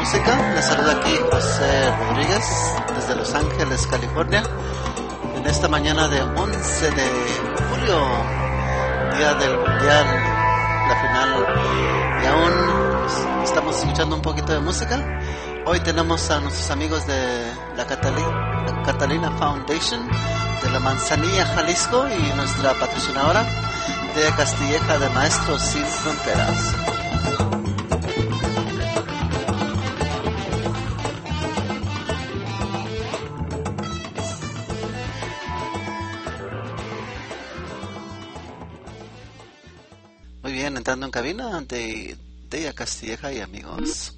música. Les saluda aquí José Rodríguez desde Los Ángeles, California. En esta mañana de 11 de julio, día del Mundial, la final. Y aún estamos escuchando un poquito de música. Hoy tenemos a nuestros amigos de la Catalina Foundation de la Manzanilla, Jalisco, y nuestra patrocinadora de Castilleja de Maestros Sin Fronteras. Muy bien, entrando en cabina de Deya Castilleja y amigos.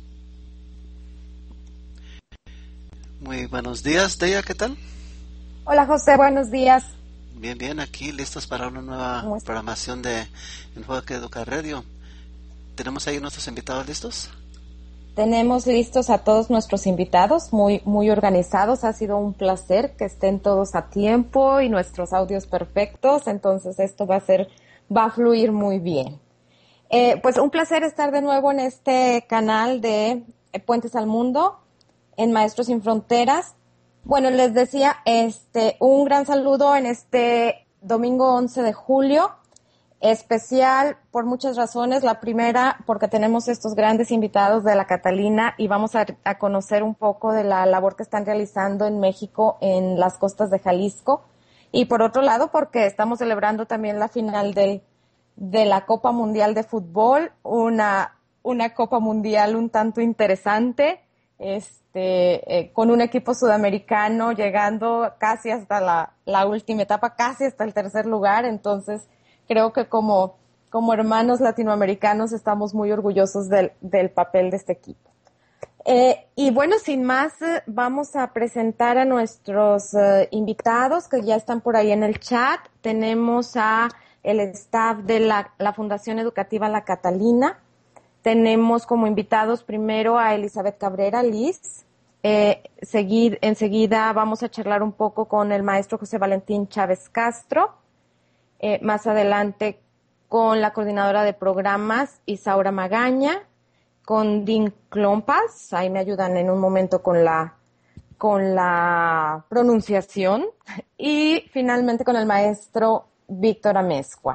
Muy buenos días, Deya, ¿qué tal? Hola José, buenos días. Bien, bien, aquí listos para una nueva programación de Enfoque Educar Radio. ¿Tenemos ahí nuestros invitados listos? Tenemos listos a todos nuestros invitados, muy organizados. Ha sido un placer que estén todos a tiempo y nuestros audios perfectos. Entonces esto va a fluir muy bien. Pues un placer estar de nuevo en este canal de Puentes al Mundo, en Maestros Sin Fronteras. Bueno, les decía, un gran saludo en este domingo 11 de julio, especial por muchas razones. La primera, porque tenemos estos grandes invitados de la Catalina y vamos a conocer un poco de la labor que están realizando en México, en las costas de Jalisco. Y por otro lado, porque estamos celebrando también la final de la Copa Mundial de Fútbol, una Copa Mundial un tanto interesante, con un equipo sudamericano llegando casi hasta la última etapa, casi hasta el tercer lugar. Entonces creo que como hermanos latinoamericanos estamos muy orgullosos del papel de este equipo. Y bueno, sin más, vamos a presentar a nuestros invitados que ya están por ahí en el chat. Tenemos a el staff de la Fundación Educativa La Catalina. Tenemos como invitados primero a Elizabeth Cabrera, Liz. Enseguida vamos a charlar un poco con el maestro José Valentín Chávez Castro. Más adelante con la coordinadora de programas Isaura Magaña, con Dean Clompas, ahí me ayudan en un momento con la pronunciación, y finalmente con el maestro Víctor Amezcua.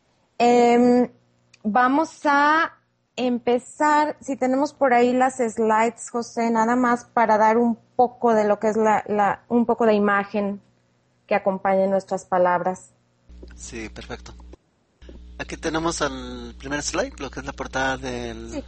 Vamos a empezar, si tenemos por ahí las slides, José, nada más para dar un poco de lo que es un poco de imagen que acompañe nuestras palabras. Sí, perfecto. Aquí tenemos al primer slide, lo que es la portada de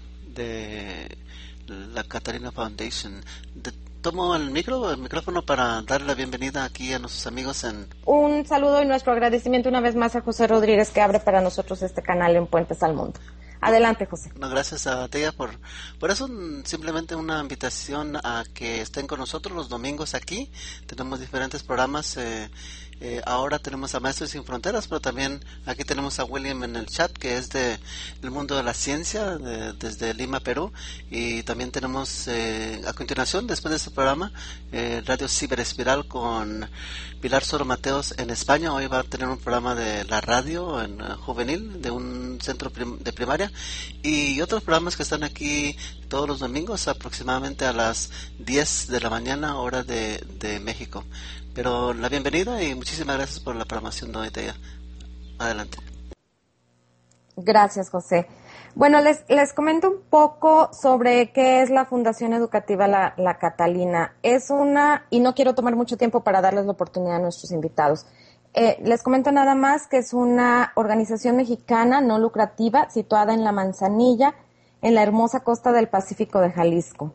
la Catalina Foundation. Tomo el micrófono para darle la bienvenida aquí a nuestros amigos Un saludo y nuestro agradecimiento una vez más a José Rodríguez, que abre para nosotros este canal en Puentes al Mundo. Adelante, José. No, gracias a Teya por eso. Simplemente una invitación a que estén con nosotros los domingos aquí. Tenemos diferentes programas. Ahora tenemos a Maestros Sin Fronteras, pero también aquí tenemos a William en el chat, que es del mundo de la ciencia, desde Lima, Perú. Y también tenemos a continuación, después de este programa, Radio Ciberespiral con Pilar Soro Mateos en España. Hoy va a tener un programa de la radio en juvenil de un centro de primaria, y otros programas que están aquí todos los domingos aproximadamente a las 10 de la mañana, hora de México. Pero la bienvenida y muchísimas gracias por la programación de hoy, Teya. Adelante. Gracias, José. Bueno, les comento un poco sobre qué es la Fundación Educativa La Catalina. Y no quiero tomar mucho tiempo para darles la oportunidad a nuestros invitados. Les comento nada más que es una organización mexicana no lucrativa situada en La Manzanilla, en la hermosa costa del Pacífico de Jalisco.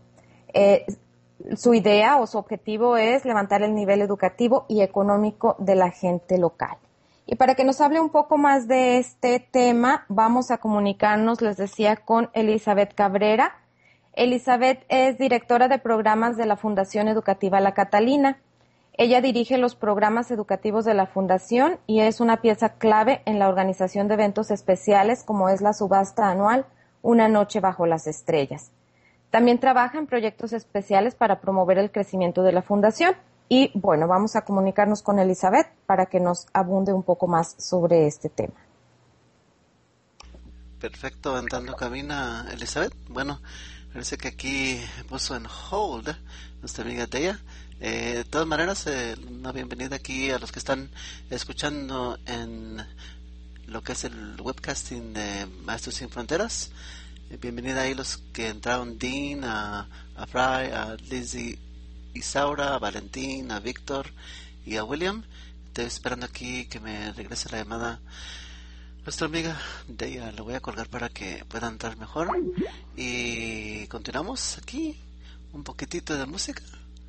Su idea o su objetivo es levantar el nivel educativo y económico de la gente local. Y para que nos hable un poco más de este tema, vamos a comunicarnos, les decía, con Elizabeth Cabrera. Elizabeth es directora de programas de la Fundación Educativa La Catalina. Ella dirige los programas educativos de la Fundación y es una pieza clave en la organización de eventos especiales como es la subasta anual Una Noche Bajo las Estrellas. También trabaja en proyectos especiales para promover el crecimiento de la Fundación. Y bueno, vamos a comunicarnos con Elizabeth para que nos abunde un poco más sobre este tema. Perfecto, entrando cabina, Elizabeth. Bueno, Parece que aquí puso en hold nuestra amiga Deya. De todas maneras, una bienvenida aquí a los que están escuchando en lo que es el webcasting de Maestros Sin Fronteras. Bienvenida ahí los que entraron: Dean, a Fry, a Lizzie, Isaura, a Valentín, a Víctor y a William. Estoy esperando aquí que me regrese la llamada nuestra amiga Deya. La voy a colgar para que pueda entrar mejor. Y continuamos aquí. Un poquitito de música.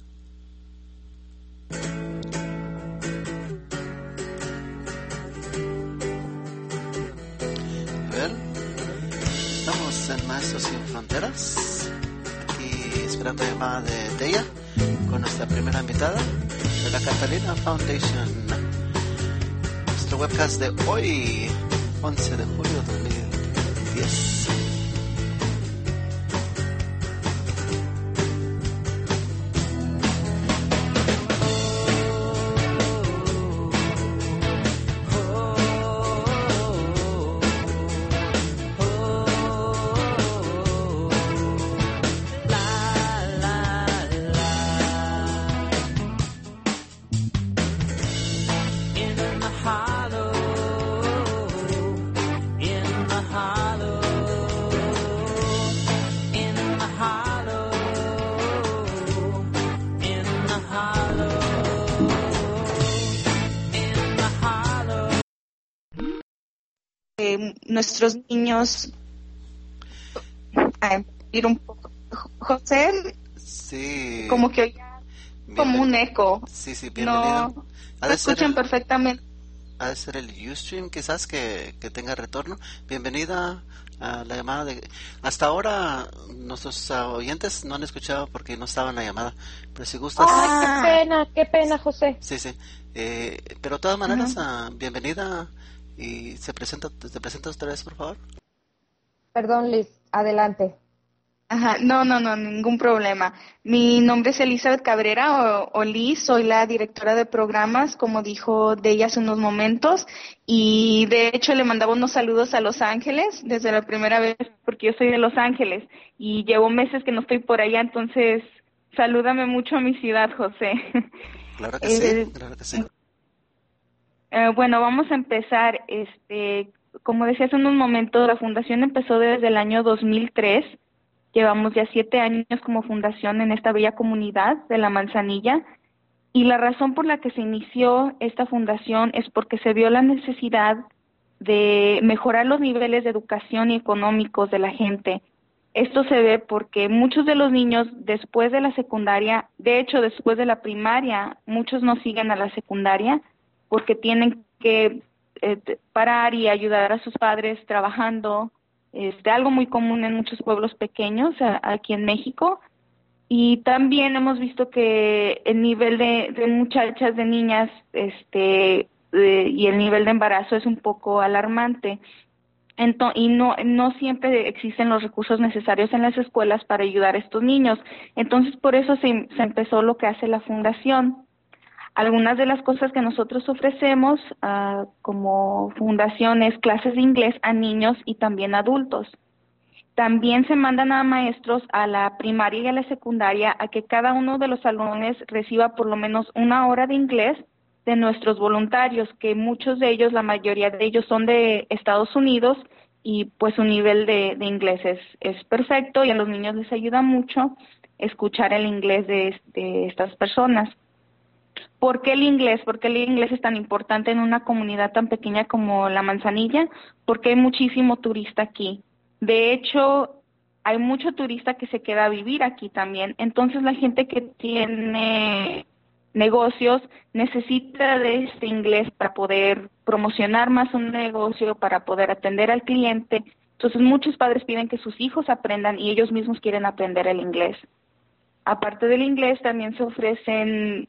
Well, estamos en Maestros Sin Fronteras. Aquí esperando la llamada de Deya con nuestra primera invitada de la Catalina Foundation. Nuestro webcast de hoy, 11 de julio de 2010. Nuestros niños a ir un poco. José, sí, como que oía como un eco. Sí, bienvenido. No escuchan perfectamente. Ha de ser el Ustream quizás que tenga retorno. Bienvenida a la llamada de... Hasta ahora nuestros oyentes no han escuchado porque no estaba en la llamada, pero si gustas... ¡Ay, qué pena, José! Sí, pero de todas maneras, bienvenida. Y te presenta otra vez, por favor. Perdón, Liz, adelante. Ajá, no, ningún problema. Mi nombre es Elizabeth Cabrera o Liz, soy la directora de programas, como dijo de ella hace unos momentos, y de hecho le mandaba unos saludos a Los Ángeles desde la primera vez, porque yo soy de Los Ángeles y llevo meses que no estoy por allá, entonces salúdame mucho a mi ciudad, José. Claro que sí, claro que sí. Bueno, vamos a empezar. Como decía hace unos momentos, la fundación empezó desde el año 2003. Llevamos ya 7 años como fundación en esta bella comunidad de La Manzanilla. Y la razón por la que se inició esta fundación es porque se vio la necesidad de mejorar los niveles de educación y económicos de la gente. Esto se ve porque muchos de los niños después de la secundaria, de hecho después de la primaria, muchos no siguen a la secundaria porque tienen que parar y ayudar a sus padres trabajando. Algo muy común en muchos pueblos pequeños aquí en México. Y también hemos visto que el nivel de muchachas, de niñas, y el nivel de embarazo es un poco alarmante. Y no siempre existen los recursos necesarios en las escuelas para ayudar a estos niños. Entonces, por eso se empezó lo que hace la fundación. Algunas de las cosas que nosotros ofrecemos como fundación es clases de inglés a niños y también adultos. También se mandan a maestros a la primaria y a la secundaria a que cada uno de los salones reciba por lo menos 1 hora de inglés de nuestros voluntarios, que muchos de ellos, la mayoría de ellos son de Estados Unidos y pues su nivel de inglés es perfecto y a los niños les ayuda mucho escuchar el inglés de estas personas. ¿Por qué el inglés? ¿Por qué el inglés es tan importante en una comunidad tan pequeña como La Manzanilla? Porque hay muchísimo turista aquí. De hecho, hay mucho turista que se queda a vivir aquí también. Entonces, la gente que tiene negocios necesita de este inglés para poder promocionar más un negocio, para poder atender al cliente. Entonces, muchos padres piden que sus hijos aprendan y ellos mismos quieren aprender el inglés. Aparte del inglés, también se ofrecen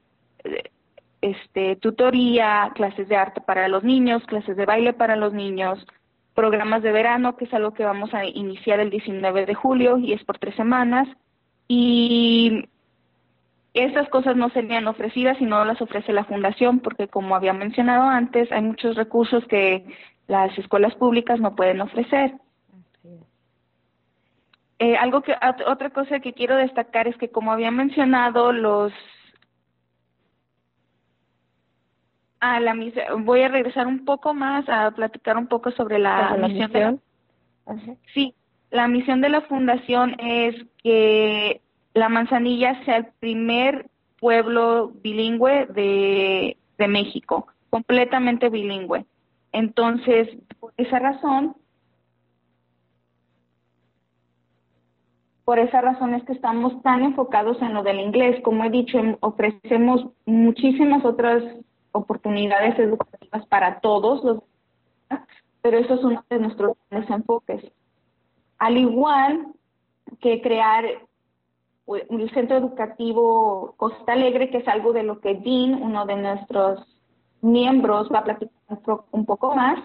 tutoría, clases de arte para los niños, clases de baile para los niños, programas de verano, que es algo que vamos a iniciar el 19 de julio y es por 3 semanas. Y estas cosas no serían ofrecidas si no las ofrece la fundación, porque como había mencionado antes, hay muchos recursos que las escuelas públicas no pueden ofrecer. Otra cosa que quiero destacar es que, como había mencionado, voy a regresar un poco más a platicar un poco sobre la misión. Sí, la misión de la fundación es que La Manzanilla sea el primer pueblo bilingüe de México, completamente bilingüe. Entonces, por esa razón es que estamos tan enfocados en lo del inglés. Como he dicho, ofrecemos muchísimas otras oportunidades educativas para todos, pero eso es uno de nuestros grandes enfoques. Al igual que crear un centro educativo Costa Alegre, que es algo de lo que Dean, uno de nuestros miembros, va a platicar un poco más.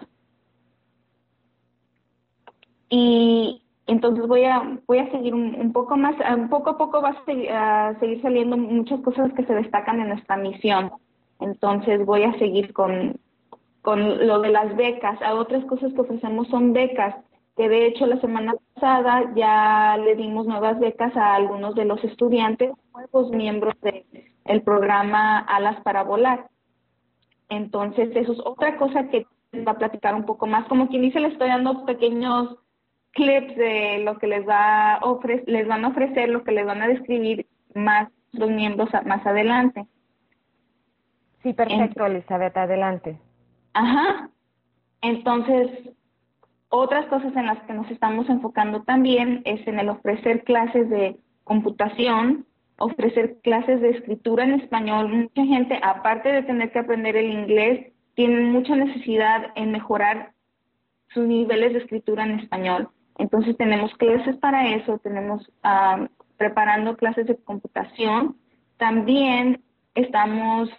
Y entonces voy a seguir un poco más, poco a poco va a seguir saliendo muchas cosas que se destacan en nuestra misión. Entonces voy a seguir con lo de las becas. Otras cosas que ofrecemos son becas, que de hecho la semana pasada ya le dimos nuevas becas a algunos de los estudiantes, nuevos miembros del programa Alas para Volar. Entonces eso es otra cosa que va a platicar un poco más. Como quien dice, le estoy dando pequeños clips de lo que les van a ofrecer, lo que les van a describir más los miembros más adelante. Sí, perfecto, Elizabeth, adelante. Ajá. Entonces, otras cosas en las que nos estamos enfocando también es en el ofrecer clases de computación, ofrecer clases de escritura en español. Mucha gente, aparte de tener que aprender el inglés, tiene mucha necesidad en mejorar sus niveles de escritura en español. Entonces tenemos clases para eso, tenemos preparando clases de computación. También estamos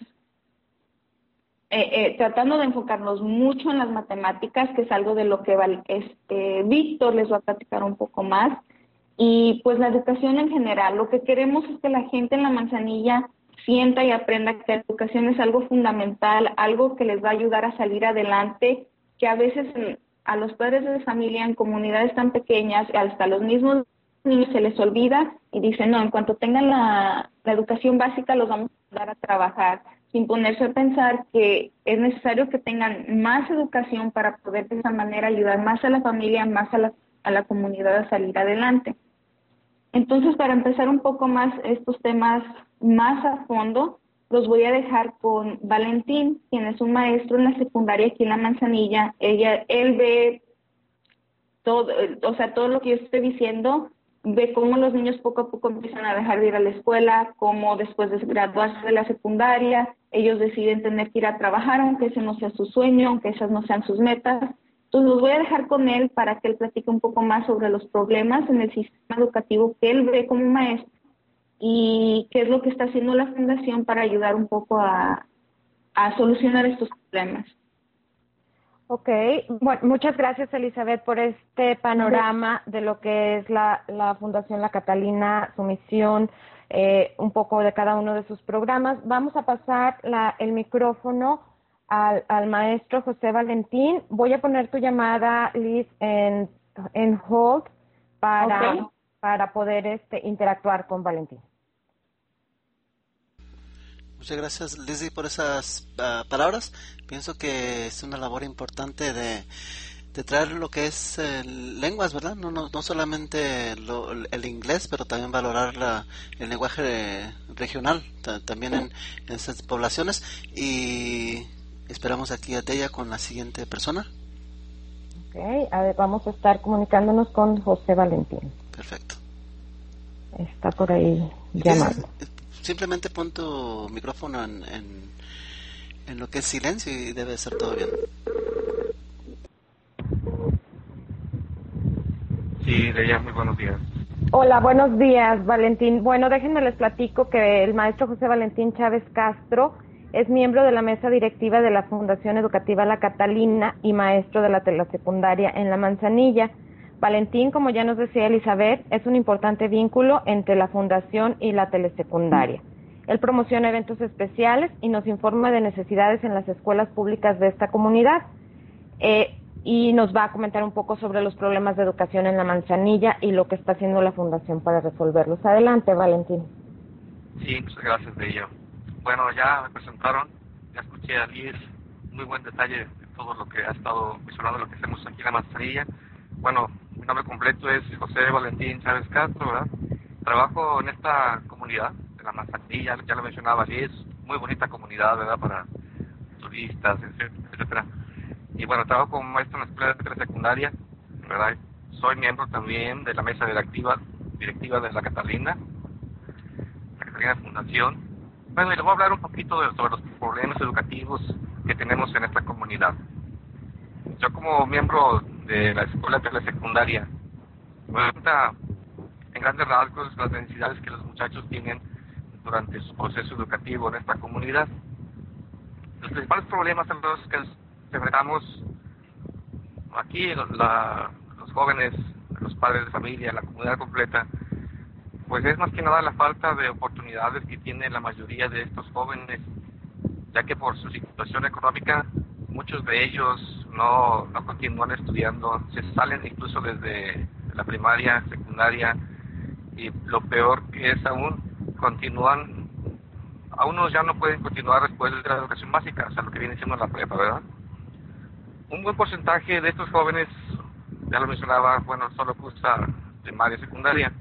tratando de enfocarnos mucho en las matemáticas, que es algo de lo que Víctor les va a platicar un poco más. Y pues la educación en general, lo que queremos es que la gente en La Manzanilla sienta y aprenda que la educación es algo fundamental, algo que les va a ayudar a salir adelante, que a veces a los padres de familia en comunidades tan pequeñas, hasta los mismos niños se les olvida y dicen, no, en cuanto tengan la educación básica los vamos a ayudar a trabajar, sin ponerse a pensar que es necesario que tengan más educación para poder de esa manera ayudar más a la familia, más a la comunidad a salir adelante. Entonces, para empezar un poco más estos temas más a fondo, los voy a dejar con Valentín, quien es un maestro en la secundaria aquí en La Manzanilla. Él ve todo, todo lo que yo estoy diciendo, ve cómo los niños poco a poco empiezan a dejar de ir a la escuela, cómo después de graduarse de la secundaria, ellos deciden tener que ir a trabajar, aunque ese no sea su sueño, aunque esas no sean sus metas. Entonces los voy a dejar con él para que él platique un poco más sobre los problemas en el sistema educativo que él ve como maestro y qué es lo que está haciendo la fundación para ayudar un poco a solucionar estos problemas. Ok, bueno, muchas gracias Elizabeth por este panorama de lo que es la Fundación La Catalina, su misión, un poco de cada uno de sus programas. Vamos a pasar el micrófono al maestro José Valentín. Voy a poner tu llamada, Liz, en hold para poder interactuar con Valentín. Muchas gracias, Lizzie, por esas palabras. Pienso que es una labor importante de traer lo que es lenguas, ¿verdad? No solamente el inglés, pero también valorar el lenguaje regional, también en esas poblaciones. Y esperamos aquí a Deya con la siguiente persona. Ok, a ver, vamos a estar comunicándonos con José Valentín. Perfecto. Está por ahí llamando. Simplemente pon tu micrófono en lo que es silencio y debe ser todo bien. Sí, Deya, muy buenos días. Hola, buenos días, Valentín. Bueno, déjenme les platico que el maestro José Valentín Chávez Castro es miembro de la mesa directiva de la Fundación Educativa La Catalina y maestro de la telesecundaria en La Manzanilla. Valentín, como ya nos decía Elizabeth, es un importante vínculo entre la fundación y la telesecundaria. Él promociona eventos especiales y nos informa de necesidades en las escuelas públicas de esta comunidad. y nos va a comentar un poco sobre los problemas de educación en la Manzanilla y lo que está haciendo la Fundación para resolverlos. Adelante, Valentín. Sí, muchas gracias de ello. Bueno, ya me presentaron, ya escuché a Liz, muy buen detalle de todo lo que ha estado mencionando, lo que hacemos aquí en la Manzanilla. Bueno, mi nombre completo es José Valentín Chávez Castro, ¿verdad? Trabajo en esta comunidad de la Manzanilla, ya lo mencionaba Liz, muy bonita comunidad, ¿verdad? Para turistas, etcétera. Y bueno, trabajo como maestro en la escuela de secundaria, ¿verdad? Soy miembro también de la mesa directiva de la Catalina Fundación. Bueno, y les voy a hablar un poquito sobre los problemas educativos que tenemos en esta comunidad. Yo como miembro de la escuela de la secundaria, me doy cuenta en grandes rasgos las necesidades que los muchachos tienen durante su proceso educativo en esta comunidad. Los principales problemas son los que enfrentamos aquí, los jóvenes, los padres de familia, la comunidad completa, pues es más que nada la falta de oportunidades que tiene la mayoría de estos jóvenes, ya que por su situación económica muchos de ellos no continúan estudiando, se salen incluso desde la primaria, secundaria, y lo peor que es aún unos ya no pueden continuar después de la educación básica, o sea, lo que viene siendo la prepa, ¿verdad? Un buen porcentaje de estos jóvenes, ya lo mencionaba, bueno, solo cursa primaria y secundaria,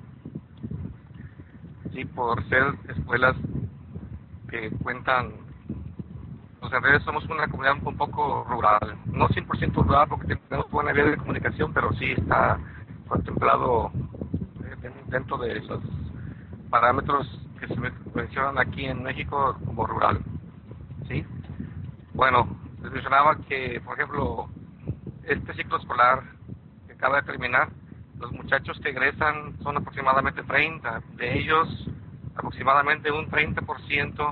sí, por ser escuelas que cuentan, pues en realidad somos una comunidad un poco rural, no 100% rural porque tenemos buena vía de comunicación, pero sí está contemplado dentro de los parámetros que se mencionan aquí en México como rural, ¿sí? Bueno, les mencionaba que, por ejemplo, este ciclo escolar que acaba de terminar, los muchachos que egresan son aproximadamente 30, de ellos aproximadamente un 30%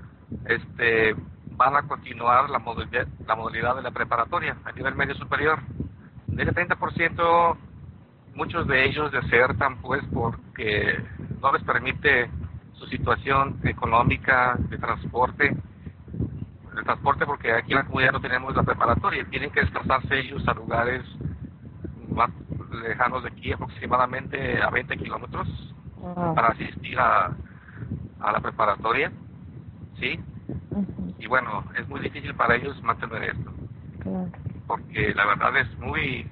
van a continuar la modalidad de la preparatoria a nivel medio superior. De ese 30%, muchos de ellos desertan pues porque no les permite su situación económica de transporte, porque aquí en la comunidad no tenemos la preparatoria, tienen que desplazarse ellos a lugares más lejanos de aquí, aproximadamente a 20 kilómetros, para asistir a la preparatoria, ¿sí? Y bueno, es muy difícil para ellos mantener esto, porque la verdad es muy...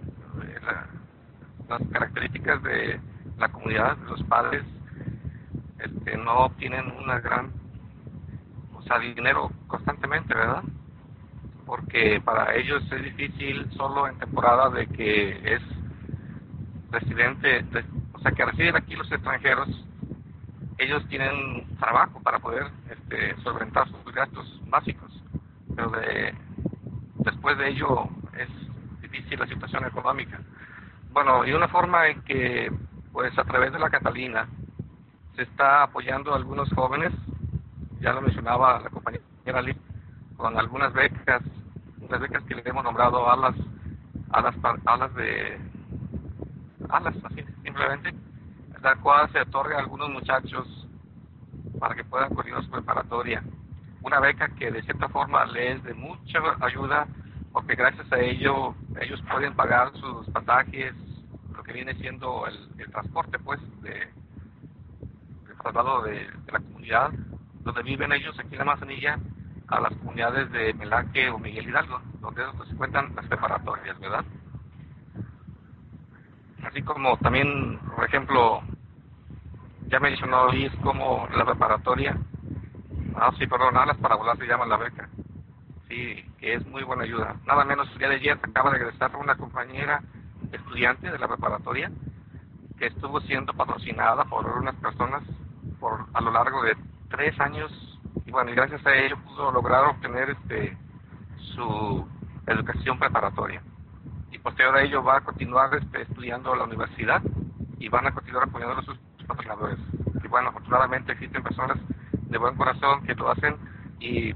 las características de la comunidad, los padres no obtienen una gran, dinero constantemente, ¿verdad? Porque para ellos es difícil solo en temporada de que es residente, que residen aquí los extranjeros, ellos tienen trabajo para poder solventar sus gastos básicos, pero después de ello es difícil la situación económica. Bueno, y una forma en que, pues a través de la Catalina, se está apoyando a algunos jóvenes, ya lo mencionaba la compañera Liz, con algunas becas, unas becas que le hemos nombrado alas así simplemente, la cual se otorga a algunos muchachos para que puedan continuar su preparatoria. Una beca que de cierta forma les es de mucha ayuda, porque gracias a ello ellos pueden pagar sus pasajes, lo que viene siendo el transporte pues de traslado de la comunidad donde viven ellos aquí en la Manzanilla a las comunidades de Melaque o Miguel Hidalgo, donde se encuentran las preparatorias, ¿verdad? Así como también, por ejemplo, ya mencionó Luis como la preparatoria, alas para volar se llama la beca, sí, que es muy buena ayuda. Nada menos el día de ayer acaba de regresar una compañera estudiante de la preparatoria que estuvo siendo patrocinada por unas personas a lo largo de 3 años, y bueno, y gracias a ello pudo lograr obtener su educación preparatoria, y posterior a ello va a continuar estudiando en la universidad y van a continuar apoyando a sus patrocinadores. Y bueno, afortunadamente existen personas de buen corazón que lo hacen y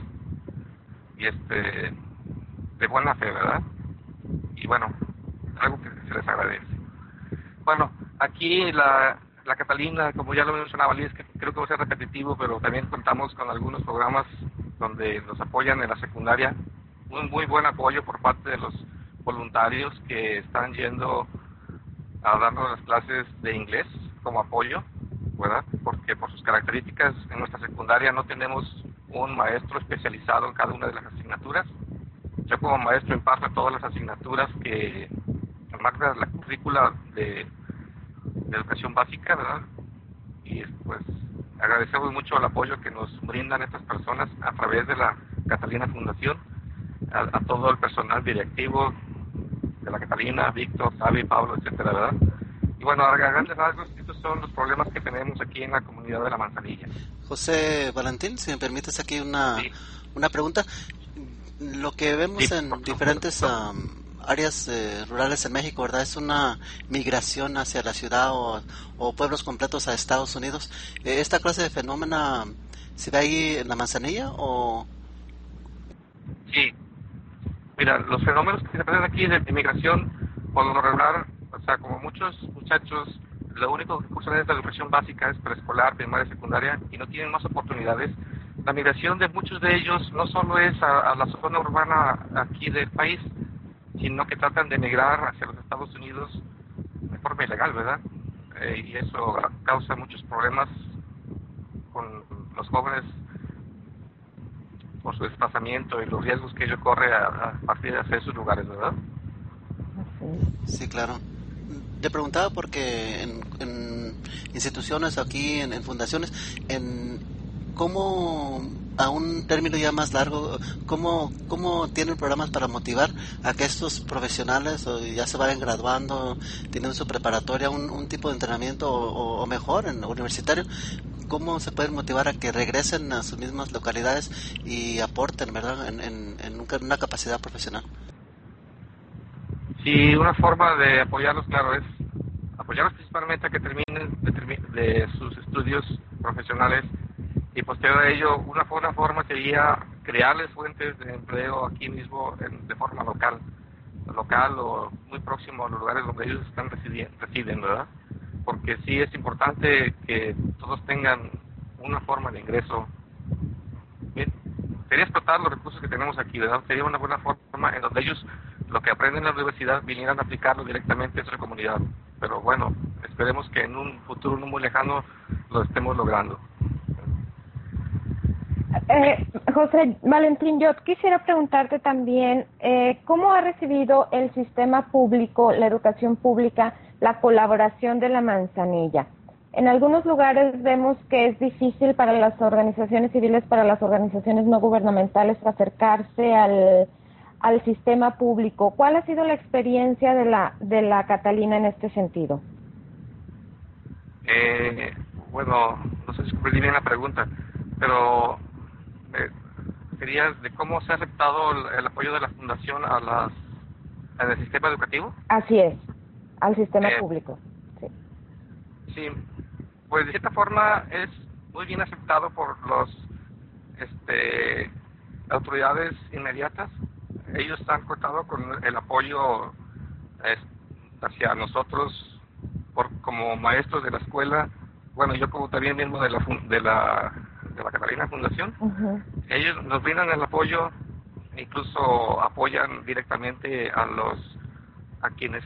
de buena fe, ¿verdad? Y bueno, algo que se les agradece. Bueno, aquí la Catalina, como ya lo mencionaba Liz, que creo que va a ser repetitivo, pero también contamos con algunos programas donde nos apoyan en la secundaria, un muy buen apoyo por parte de los voluntarios que están yendo a darnos las clases de inglés como apoyo, ¿verdad? Porque por sus características en nuestra secundaria no tenemos un maestro especializado en cada una de las asignaturas. Yo como maestro imparto todas las asignaturas que marca la currícula de educación básica, ¿verdad? Y pues agradecemos mucho el apoyo que nos brindan estas personas a través de la Catalina Fundación, a todo el personal directivo de la Catalina, Víctor, Xavi, Pablo, etcétera, ¿verdad? Y bueno, a grandes rasgos, estos son los problemas que tenemos aquí en la comunidad de La Manzanilla. José Valentín, si me permites aquí una pregunta. Lo que vemos Sí, en diferentes áreas rurales en México, ¿verdad? Es una migración hacia la ciudad o pueblos completos a Estados Unidos. ¿Esta clase de fenómeno se ve ahí en La Manzanilla o...? Sí. Mira, los fenómenos que se presentan aquí de inmigración, por lo regular, o sea, como muchos muchachos, lo único que cursan es la educación básica, es preescolar, primaria, secundaria, y no tienen más oportunidades. La migración de muchos de ellos no solo es a la zona urbana aquí del país, sino que tratan de emigrar hacia los Estados Unidos de forma ilegal, ¿verdad? Y eso causa muchos problemas con los jóvenes por su desplazamiento y los riesgos que ello corre a partir de hacer sus lugares, ¿verdad? Sí, claro. Te preguntaba porque en instituciones aquí, en fundaciones, ¿cómo, a un término ya más largo, cómo tienen programas para motivar a que estos profesionales ya se vayan graduando, tienen su preparatoria, un tipo de entrenamiento o mejor, en universitario? ¿Cómo se pueden motivar a que regresen a sus mismas localidades y aporten, ¿verdad?, en una capacidad profesional? Sí, una forma de apoyarlos, claro, es apoyarlos principalmente a que terminen de sus estudios profesionales y posterior a ello, una forma sería crearles fuentes de empleo aquí mismo de forma local o muy próximo a los lugares donde ellos residen, ¿verdad? Porque sí es importante que todos tengan una forma de ingreso. Bien, sería explotar los recursos que tenemos aquí, ¿verdad? Sería una buena forma en donde ellos lo que aprenden en la universidad vinieran a aplicarlo directamente en su comunidad. Pero bueno, esperemos que en un futuro no muy lejano lo estemos logrando. José Valentín, yo quisiera preguntarte también, ¿cómo ha recibido el sistema público, la educación pública, la colaboración de La Manzanilla? En algunos lugares vemos que es difícil para las organizaciones civiles, para las organizaciones no gubernamentales acercarse al sistema público. ¿Cuál ha sido la experiencia de la Catalina en este sentido? Bueno, no sé si comprendí bien la pregunta, pero sería de cómo se ha aceptado el apoyo de la Fundación en el sistema educativo. Así es, al sistema público. Sí. Sí, pues de cierta forma es muy bien aceptado por los autoridades inmediatas. Ellos han contado con el apoyo hacia nosotros como maestros de la escuela. Bueno, yo como también mismo de la Catalina Fundación. Uh-huh. Ellos nos brindan el apoyo, incluso apoyan directamente a quienes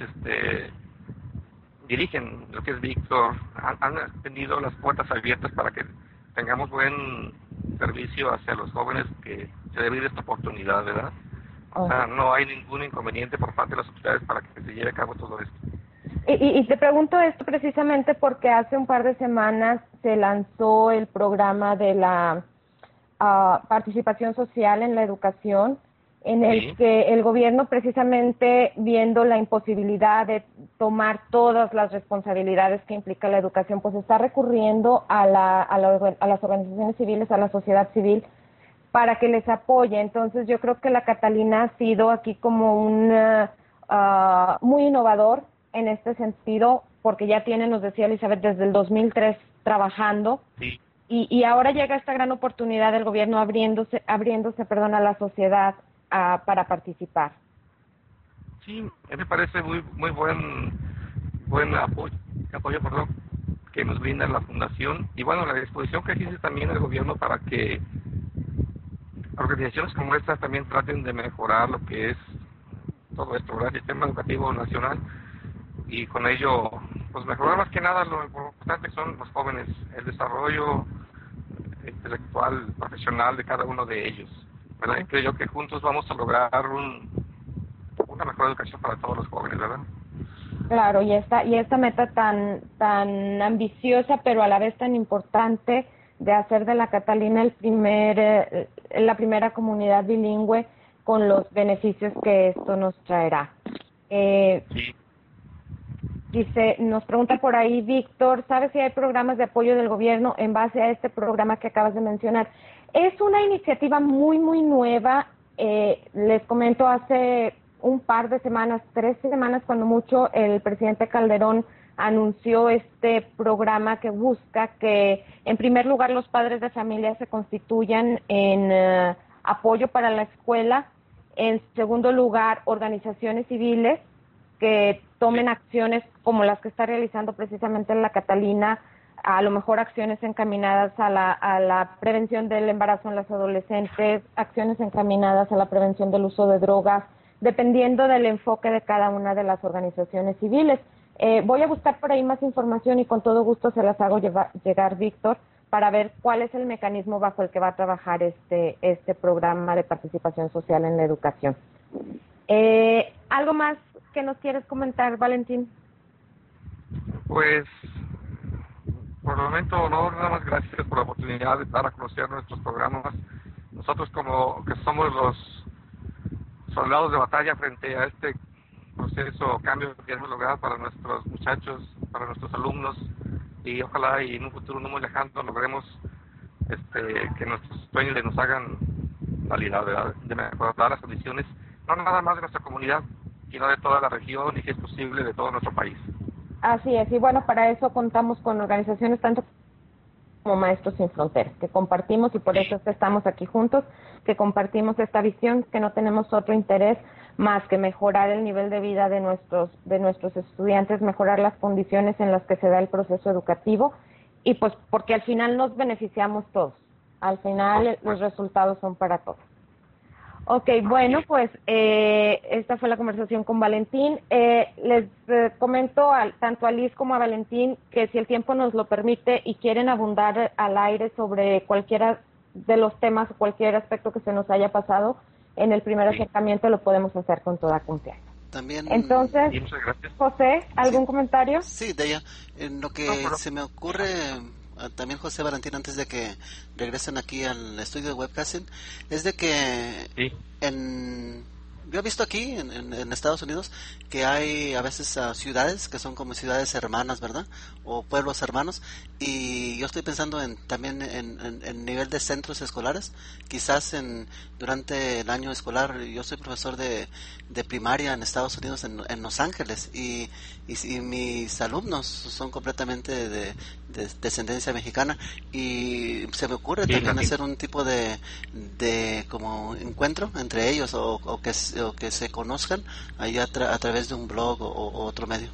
dirigen lo que es Víctor. Han tenido las puertas abiertas para que tengamos buen servicio hacia los jóvenes que se debe de esta oportunidad, ¿verdad? O sea, no hay ningún inconveniente por parte de las autoridades para que se lleve a cabo todo esto. Y te pregunto esto precisamente porque hace un par de semanas se lanzó el programa de la participación social en la educación, en el que el gobierno, precisamente viendo la imposibilidad de tomar todas las responsabilidades que implica la educación, pues está recurriendo a las organizaciones civiles, a la sociedad civil, para que les apoye. Entonces yo creo que la Catalina ha sido aquí como muy innovador en este sentido, porque ya tiene, nos decía Elizabeth, desde el 2003 trabajando. Sí. Y ahora llega esta gran oportunidad del gobierno abriéndose a la sociedad para participar. Sí, me parece muy buen apoyo que nos brinda la Fundación, y bueno, la disposición que existe también el gobierno para que organizaciones como estas también traten de mejorar lo que es todo esto, ¿verdad? El sistema educativo nacional, y con ello, pues mejorar más que nada lo importante son los jóvenes, el desarrollo intelectual, profesional de cada uno de ellos, ¿verdad? Y creo yo que juntos vamos a lograr una mejor educación para todos los jóvenes, ¿verdad? Claro, y esta meta tan ambiciosa, pero a la vez tan importante de hacer de la Catalina la primera comunidad bilingüe con los beneficios que esto nos traerá. Sí. Nos pregunta por ahí Víctor, ¿sabes si hay programas de apoyo del gobierno en base a este programa que acabas de mencionar? Es una iniciativa muy, muy nueva. Les comento, hace un par de semanas, 3 semanas cuando mucho, el presidente Calderón anunció este programa que busca que, en primer lugar, los padres de familia se constituyan en apoyo para la escuela. En segundo lugar, organizaciones civiles que tomen acciones como las que está realizando precisamente la Catalina, a lo mejor acciones encaminadas a la prevención del embarazo en las adolescentes, acciones encaminadas a la prevención del uso de drogas, dependiendo del enfoque de cada una de las organizaciones civiles. Voy a buscar por ahí más información y con todo gusto se las hago llegar, Víctor, para ver cuál es el mecanismo bajo el que va a trabajar este programa de participación social en la educación. ¿Algo más que nos quieres comentar, Valentín? Pues, por el momento, no, nada más gracias por la oportunidad de dar a conocer nuestros programas. Nosotros como que somos los soldados de batalla frente a este proceso, cambio que queremos lograr para nuestros muchachos, para nuestros alumnos, y ojalá y en un futuro no muy lejano logremos que nuestros sueños nos hagan realidad, ¿verdad? De mejorar las condiciones, no nada más de nuestra comunidad, sino de toda la región y, si es posible, de todo nuestro país. Así es, y bueno, para eso contamos con organizaciones tanto como Maestros Sin Fronteras, que compartimos, y por eso es que estamos aquí juntos, que compartimos esta visión, que no tenemos otro interés más que mejorar el nivel de vida de nuestros estudiantes, mejorar las condiciones en las que se da el proceso educativo, y pues porque al final nos beneficiamos todos, al final los resultados son para todos. Ok, bueno, pues esta fue la conversación con Valentín. Les comento tanto a Liz como a Valentín que si el tiempo nos lo permite y quieren abundar al aire sobre cualquiera de los temas o cualquier aspecto que se nos haya pasado en el primer acercamiento, lo podemos hacer con toda confianza. También, entonces, José, ¿algún comentario? Sí, de ella. En lo que se me ocurre, también José, Valentín, antes de que regresen aquí al estudio de webcasting, es de que yo he visto aquí en Estados Unidos que hay a veces ciudades que son como ciudades hermanas, ¿verdad? O pueblos hermanos, y yo estoy pensando también en nivel de centros escolares, quizás durante el año escolar. Yo soy profesor de primaria en Estados Unidos, en Los Ángeles, y mis alumnos son completamente de descendencia mexicana, y se me ocurre también hacer un tipo de como encuentro entre ellos, o que se conozcan ahí a través de un blog o otro medio.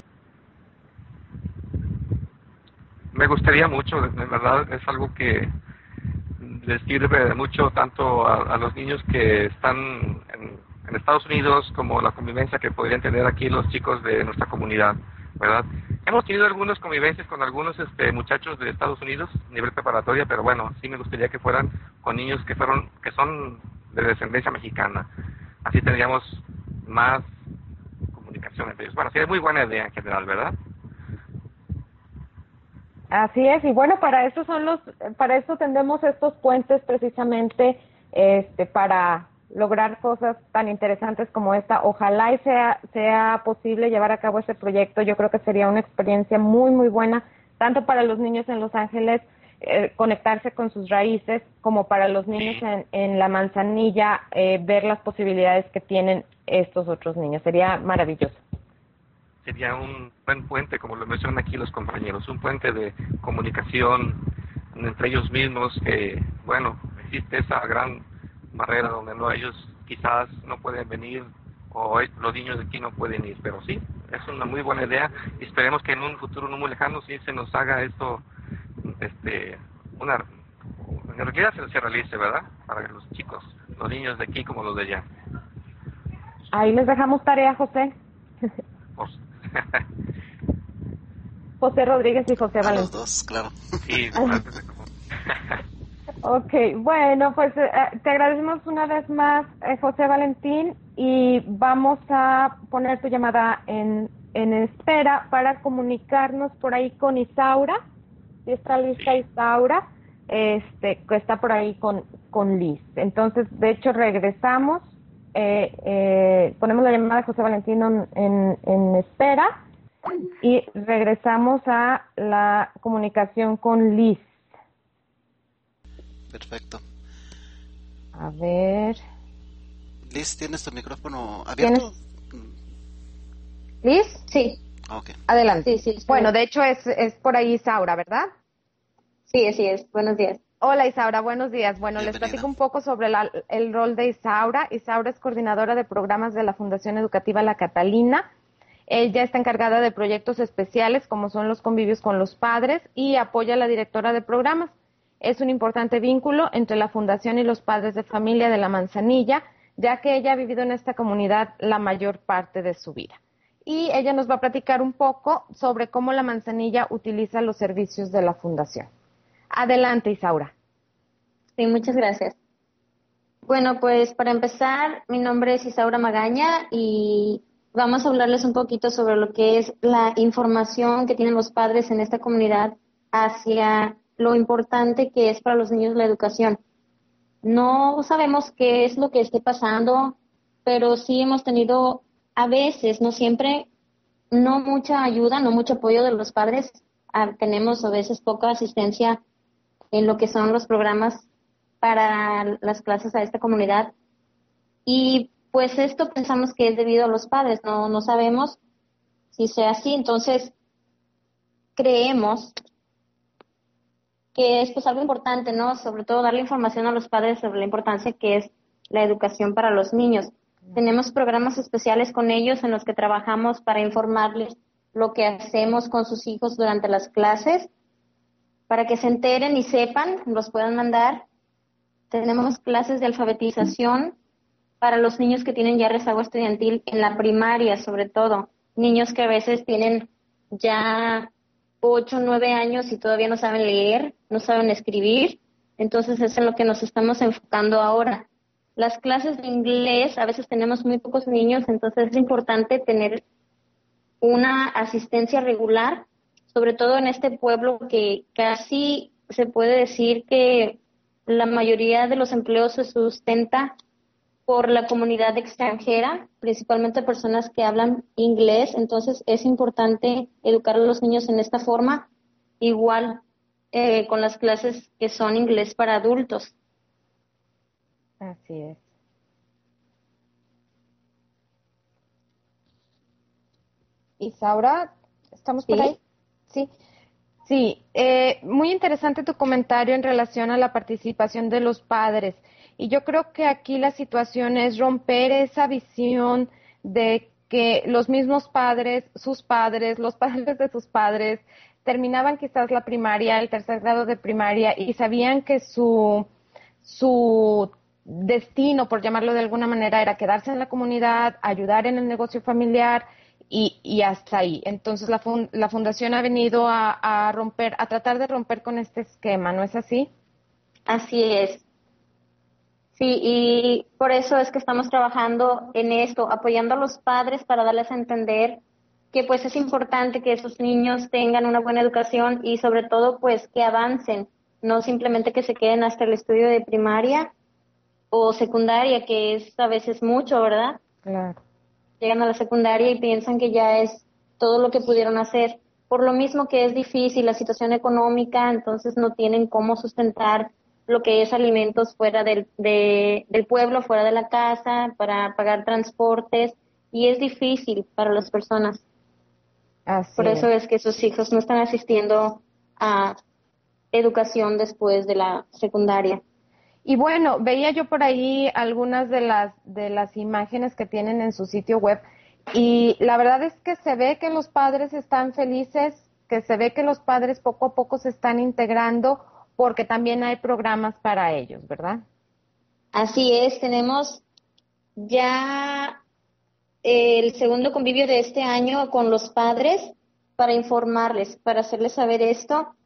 Me gustaría mucho, de verdad, es algo que les sirve mucho tanto a los niños que están en Estados Unidos como la convivencia que podrían tener aquí los chicos de nuestra comunidad, ¿verdad? Hemos tenido algunas convivencias con algunos muchachos de Estados Unidos, nivel preparatoria, pero bueno, sí me gustaría que fueran con niños que son de descendencia mexicana. Así tendríamos más comunicación entre ellos. Bueno, sí, es muy buena idea en general, ¿verdad? Así es, y bueno, para eso tendemos estos puentes precisamente para lograr cosas tan interesantes como esta. Ojalá y sea posible llevar a cabo este proyecto. Yo creo que sería una experiencia muy, muy buena, tanto para los niños en Los Ángeles, conectarse con sus raíces, como para los niños en la Manzanilla, ver las posibilidades que tienen estos otros niños. Sería maravilloso. Sería un buen puente, como lo mencionan aquí los compañeros, un puente de comunicación entre ellos mismos, que, bueno, existe esa gran barrera donde ellos quizás no pueden venir, o los niños de aquí no pueden ir, pero sí, es una muy buena idea, y esperemos que en un futuro no muy lejano sí se nos haga esto, en realidad se realice, ¿verdad? Para los chicos, los niños de aquí como los de allá. Ahí les dejamos tarea, José. Por- José Rodríguez y José A los Valentín. dos, claro. Sí, Ok, bueno, pues te agradecemos una vez más, José Valentín, y vamos a poner tu llamada en espera para comunicarnos por ahí con Isaura. Si está lista Isaura, que está por ahí con Liz. Entonces, de hecho, regresamos, ponemos la llamada de José Valentín en espera y regresamos a la comunicación con Liz. Perfecto. A ver. Liz, ¿tienes tu micrófono abierto? ¿Liz? Sí. Ok. Adelante. Sí. Bueno, de hecho es por ahí Isaura, ¿verdad? Sí, así es. Buenos días. Hola Isaura, buenos días. Bueno, les Bienvenida. platico un poco sobre el rol de Isaura. Isaura es coordinadora de programas de la Fundación Educativa La Catalina. Ella está encargada de proyectos especiales como son los convivios con los padres y apoya a la directora de programas. Es un importante vínculo entre la Fundación y los padres de familia de La Manzanilla, ya que ella ha vivido en esta comunidad la mayor parte de su vida. Y ella nos va a platicar un poco sobre cómo La Manzanilla utiliza los servicios de la Fundación. Adelante, Isaura. Sí, muchas gracias. Bueno, pues para empezar, mi nombre es Isaura Magaña y vamos a hablarles un poquito sobre lo que es la información que tienen los padres en esta comunidad hacia lo importante que es para los niños la educación. No sabemos qué es lo que esté pasando, pero sí hemos tenido a veces, no siempre, no mucha ayuda, no mucho apoyo de los padres. Tenemos a veces poca asistencia en lo que son los programas para las clases a esta comunidad. Y pues esto pensamos que es debido a los padres, no sabemos si sea así. Entonces, creemos que es pues algo importante, ¿no? Sobre todo darle información a los padres sobre la importancia que es la educación para los niños. Tenemos programas especiales con ellos en los que trabajamos para informarles lo que hacemos con sus hijos durante las clases, para que se enteren y sepan, los puedan mandar. Tenemos clases de alfabetización para los niños que tienen ya rezago estudiantil en la primaria, sobre todo. Niños que a veces tienen ya 8 o 9 años y todavía no saben leer, no saben escribir. Entonces, eso es en lo que nos estamos enfocando ahora. Las clases de inglés, a veces tenemos muy pocos niños, entonces es importante tener una asistencia regular, sobre todo en este pueblo que casi se puede decir que la mayoría de los empleos se sustenta por la comunidad extranjera, principalmente personas que hablan inglés. Entonces es importante educar a los niños en esta forma, igual con las clases que son inglés para adultos. Así es. Isaura, ¿estamos por ¿Sí? ahí? Sí. Sí, muy interesante tu comentario en relación a la participación de los padres. Y yo creo que aquí la situación es romper esa visión de que los mismos padres, sus padres, los padres de sus padres, terminaban quizás la primaria, el tercer grado de primaria, y sabían que su destino, por llamarlo de alguna manera, era quedarse en la comunidad, ayudar en el negocio familiar y hasta ahí. Entonces la fundación ha venido a tratar de romper con este esquema, ¿no es así? Así es. Sí, y por eso es que estamos trabajando en esto, apoyando a los padres para darles a entender que pues es importante que esos niños tengan una buena educación y sobre todo pues que avancen, no simplemente que se queden hasta el estudio de primaria o secundaria, que es a veces mucho, ¿verdad? Claro. Llegan a la secundaria y piensan que ya es todo lo que pudieron hacer. Por lo mismo que es difícil la situación económica, entonces no tienen cómo sustentar lo que es alimentos fuera del pueblo, fuera de la casa, para pagar transportes, y es difícil para las personas. Así Por eso es. es que sus hijos no están asistiendo a educación después de la secundaria. Y bueno, veía yo por ahí algunas de las imágenes que tienen en su sitio web y la verdad es que se ve que los padres están felices, que se ve que los padres poco a poco se están integrando porque también hay programas para ellos, ¿verdad? Así es, tenemos ya el segundo convivio de este año con los padres para informarles, para hacerles saber esto.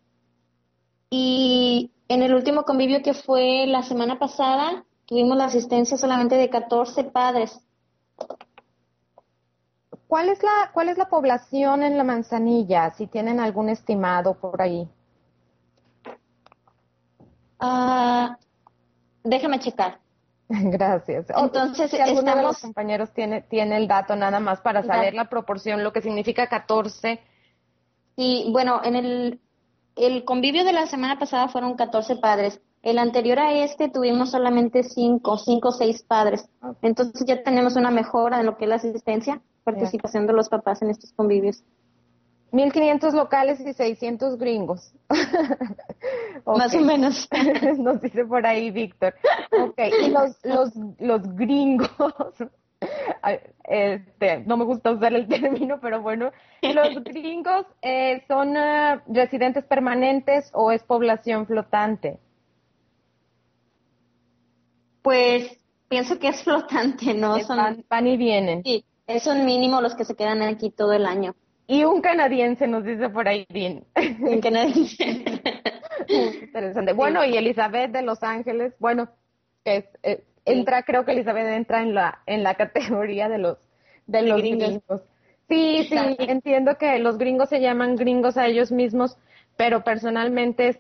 Y en el último convivio que fue la semana pasada, tuvimos la asistencia solamente de 14 padres. ¿Cuál es la población en la Manzanilla? Si tienen algún estimado por ahí. Déjame checar. Gracias. Entonces, si alguno de los compañeros tiene el dato nada más para saber la proporción, lo que significa 14. Sí, bueno, en el convivio de la semana pasada fueron 14 padres. El anterior a este tuvimos solamente 5 o 6 padres. Okay. Entonces ya tenemos una mejora en lo que es la asistencia, participación de los papás en estos convivios. 1,500 locales y 600 gringos. Más o menos. Nos dice por ahí Víctor. Okay. Y los gringos, no me gusta usar el término, pero bueno, ¿los gringos son residentes permanentes o es población flotante? Pues pienso que es flotante, ¿no? Van y vienen. Sí, es un mínimo los que se quedan aquí todo el año. Y un canadiense nos dice por ahí bien. Un canadiense. Interesante. Bueno, y Elizabeth de Los Ángeles, bueno, creo que Elizabeth entra en la categoría de los gringos. Sí, entiendo que los gringos se llaman gringos a ellos mismos, pero personalmente,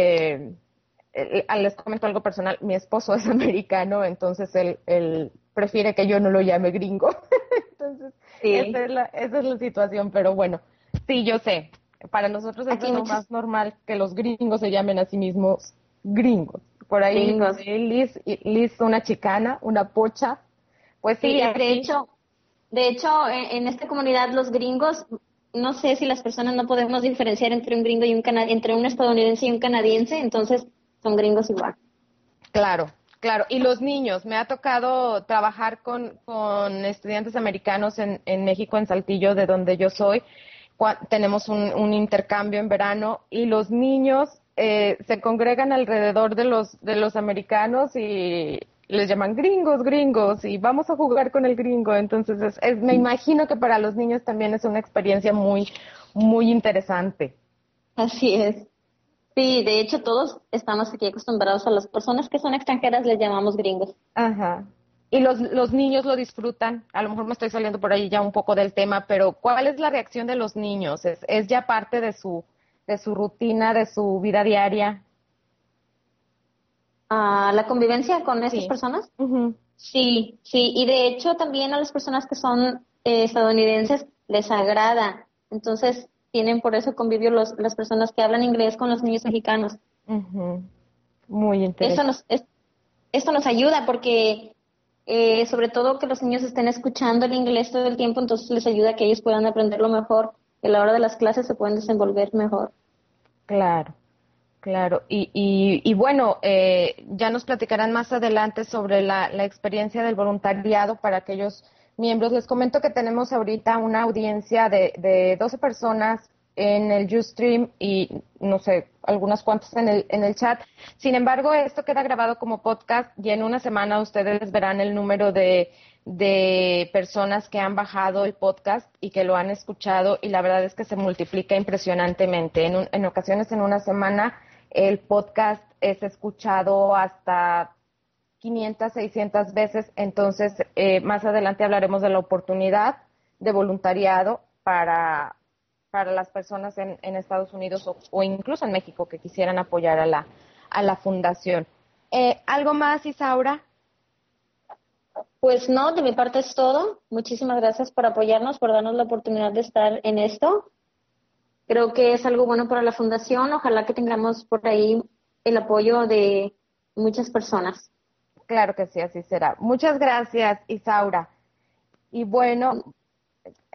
les comento algo personal, mi esposo es americano, entonces él prefiere que yo no lo llame gringo. Entonces, esa es la situación, pero bueno, sí, yo sé, para nosotros es lo más normal que los gringos se llamen a sí mismos gringos. Por ahí Liz, una chicana, una pocha, pues sí. De hecho, en esta comunidad los gringos, no sé si las personas no podemos diferenciar entre un gringo y entre un estadounidense y un canadiense, entonces son gringos igual. Claro. Y los niños, me ha tocado trabajar con estudiantes americanos en México, en Saltillo, de donde yo soy. Tenemos un intercambio en verano y los niños se congregan alrededor de los americanos y les llaman gringos y vamos a jugar con el gringo. Entonces me imagino que para los niños también es una experiencia muy, muy interesante. Así es. Sí, de hecho todos estamos aquí acostumbrados a las personas que son extranjeras, les llamamos gringos. Ajá. Y los niños lo disfrutan. A lo mejor me estoy saliendo por ahí ya un poco del tema, pero ¿cuál es la reacción de los niños? ¿Es ya parte de su rutina, de su vida diaria? ¿La convivencia con estas personas? Uh-huh. Sí. Y de hecho también a las personas que son estadounidenses les agrada. Entonces tienen por eso convivio las personas que hablan inglés con los niños mexicanos. Uh-huh. Muy interesante. Esto nos ayuda porque sobre todo que los niños estén escuchando el inglés todo el tiempo, entonces les ayuda a que ellos puedan aprenderlo mejor, que a la hora de las clases se pueden desenvolver mejor. Claro. Y bueno, ya nos platicarán más adelante sobre la experiencia del voluntariado para aquellos miembros. Les comento que tenemos ahorita una audiencia de 12 personas en el Ustream y no sé, algunas cuantas en el chat. Sin embargo, esto queda grabado como podcast y en una semana ustedes verán el número de personas que han bajado el podcast y que lo han escuchado, y la verdad es que se multiplica impresionantemente. En ocasiones, en una semana, el podcast es escuchado hasta 500, 600 veces. Entonces, más adelante hablaremos de la oportunidad de voluntariado para las personas en Estados Unidos o incluso en México que quisieran apoyar a la fundación. ¿Algo más, Isaura? Pues no, de mi parte es todo. Muchísimas gracias por apoyarnos, por darnos la oportunidad de estar en esto. Creo que es algo bueno para la fundación. Ojalá que tengamos por ahí el apoyo de muchas personas. Claro que sí, así será. Muchas gracias, Isaura. Y bueno,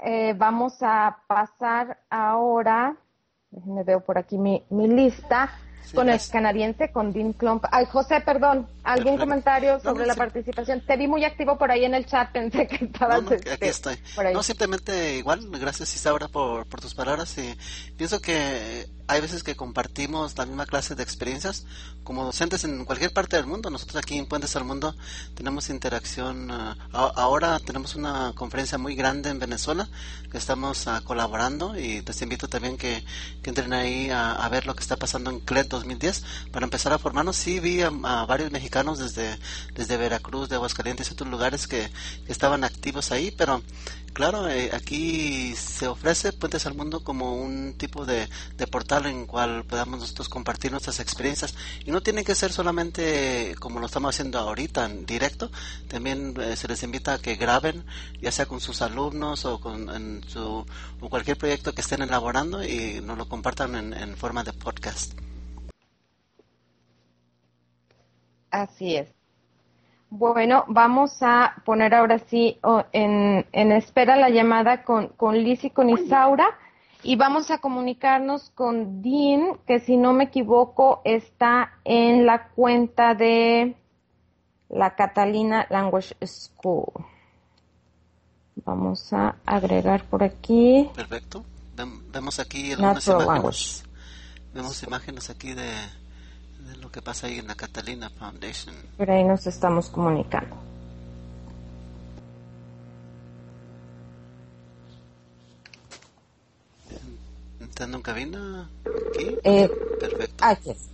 vamos a pasar ahora, déjenme veo por aquí mi lista, Sí, con el gracias. canadiense, con Dean Klump. Ay, José, perdón, ¿algún Perfecto. comentario No, sobre no, la sí. participación? Te vi muy activo por ahí en el chat, pensé que estabas No, aquí estoy. por ahí. No, simplemente igual, gracias Isaura por tus palabras y pienso que hay veces que compartimos la misma clase de experiencias como docentes en cualquier parte del mundo. Nosotros aquí en Puentes al Mundo tenemos interacción. Ahora tenemos una conferencia muy grande en Venezuela que estamos colaborando y les invito también que entren ahí a ver lo que está pasando en CLED 2010 para empezar a formarnos. Sí, vi a varios mexicanos desde Veracruz, de Aguascalientes y otros lugares que estaban activos ahí, pero claro, aquí se ofrece Puentes al Mundo como un tipo de portal en el cual podamos nosotros compartir nuestras experiencias y no tiene que ser solamente como lo estamos haciendo ahorita en directo, también se les invita a que graben ya sea con sus alumnos o o cualquier proyecto que estén elaborando y nos lo compartan en forma de podcast. Así es. Bueno, vamos a poner ahora sí en espera la llamada con Liz y con Isaura y vamos a comunicarnos con Dean, que si no me equivoco está en la cuenta de la Catalina Language School. Vamos a agregar por aquí. Perfecto. Vemos aquí algunas imágenes. Vemos imágenes aquí de lo que pasa ahí en la Catalina Foundation. Por ahí nos estamos comunicando. Entrando en cabina, aquí. Perfecto. Aquí es.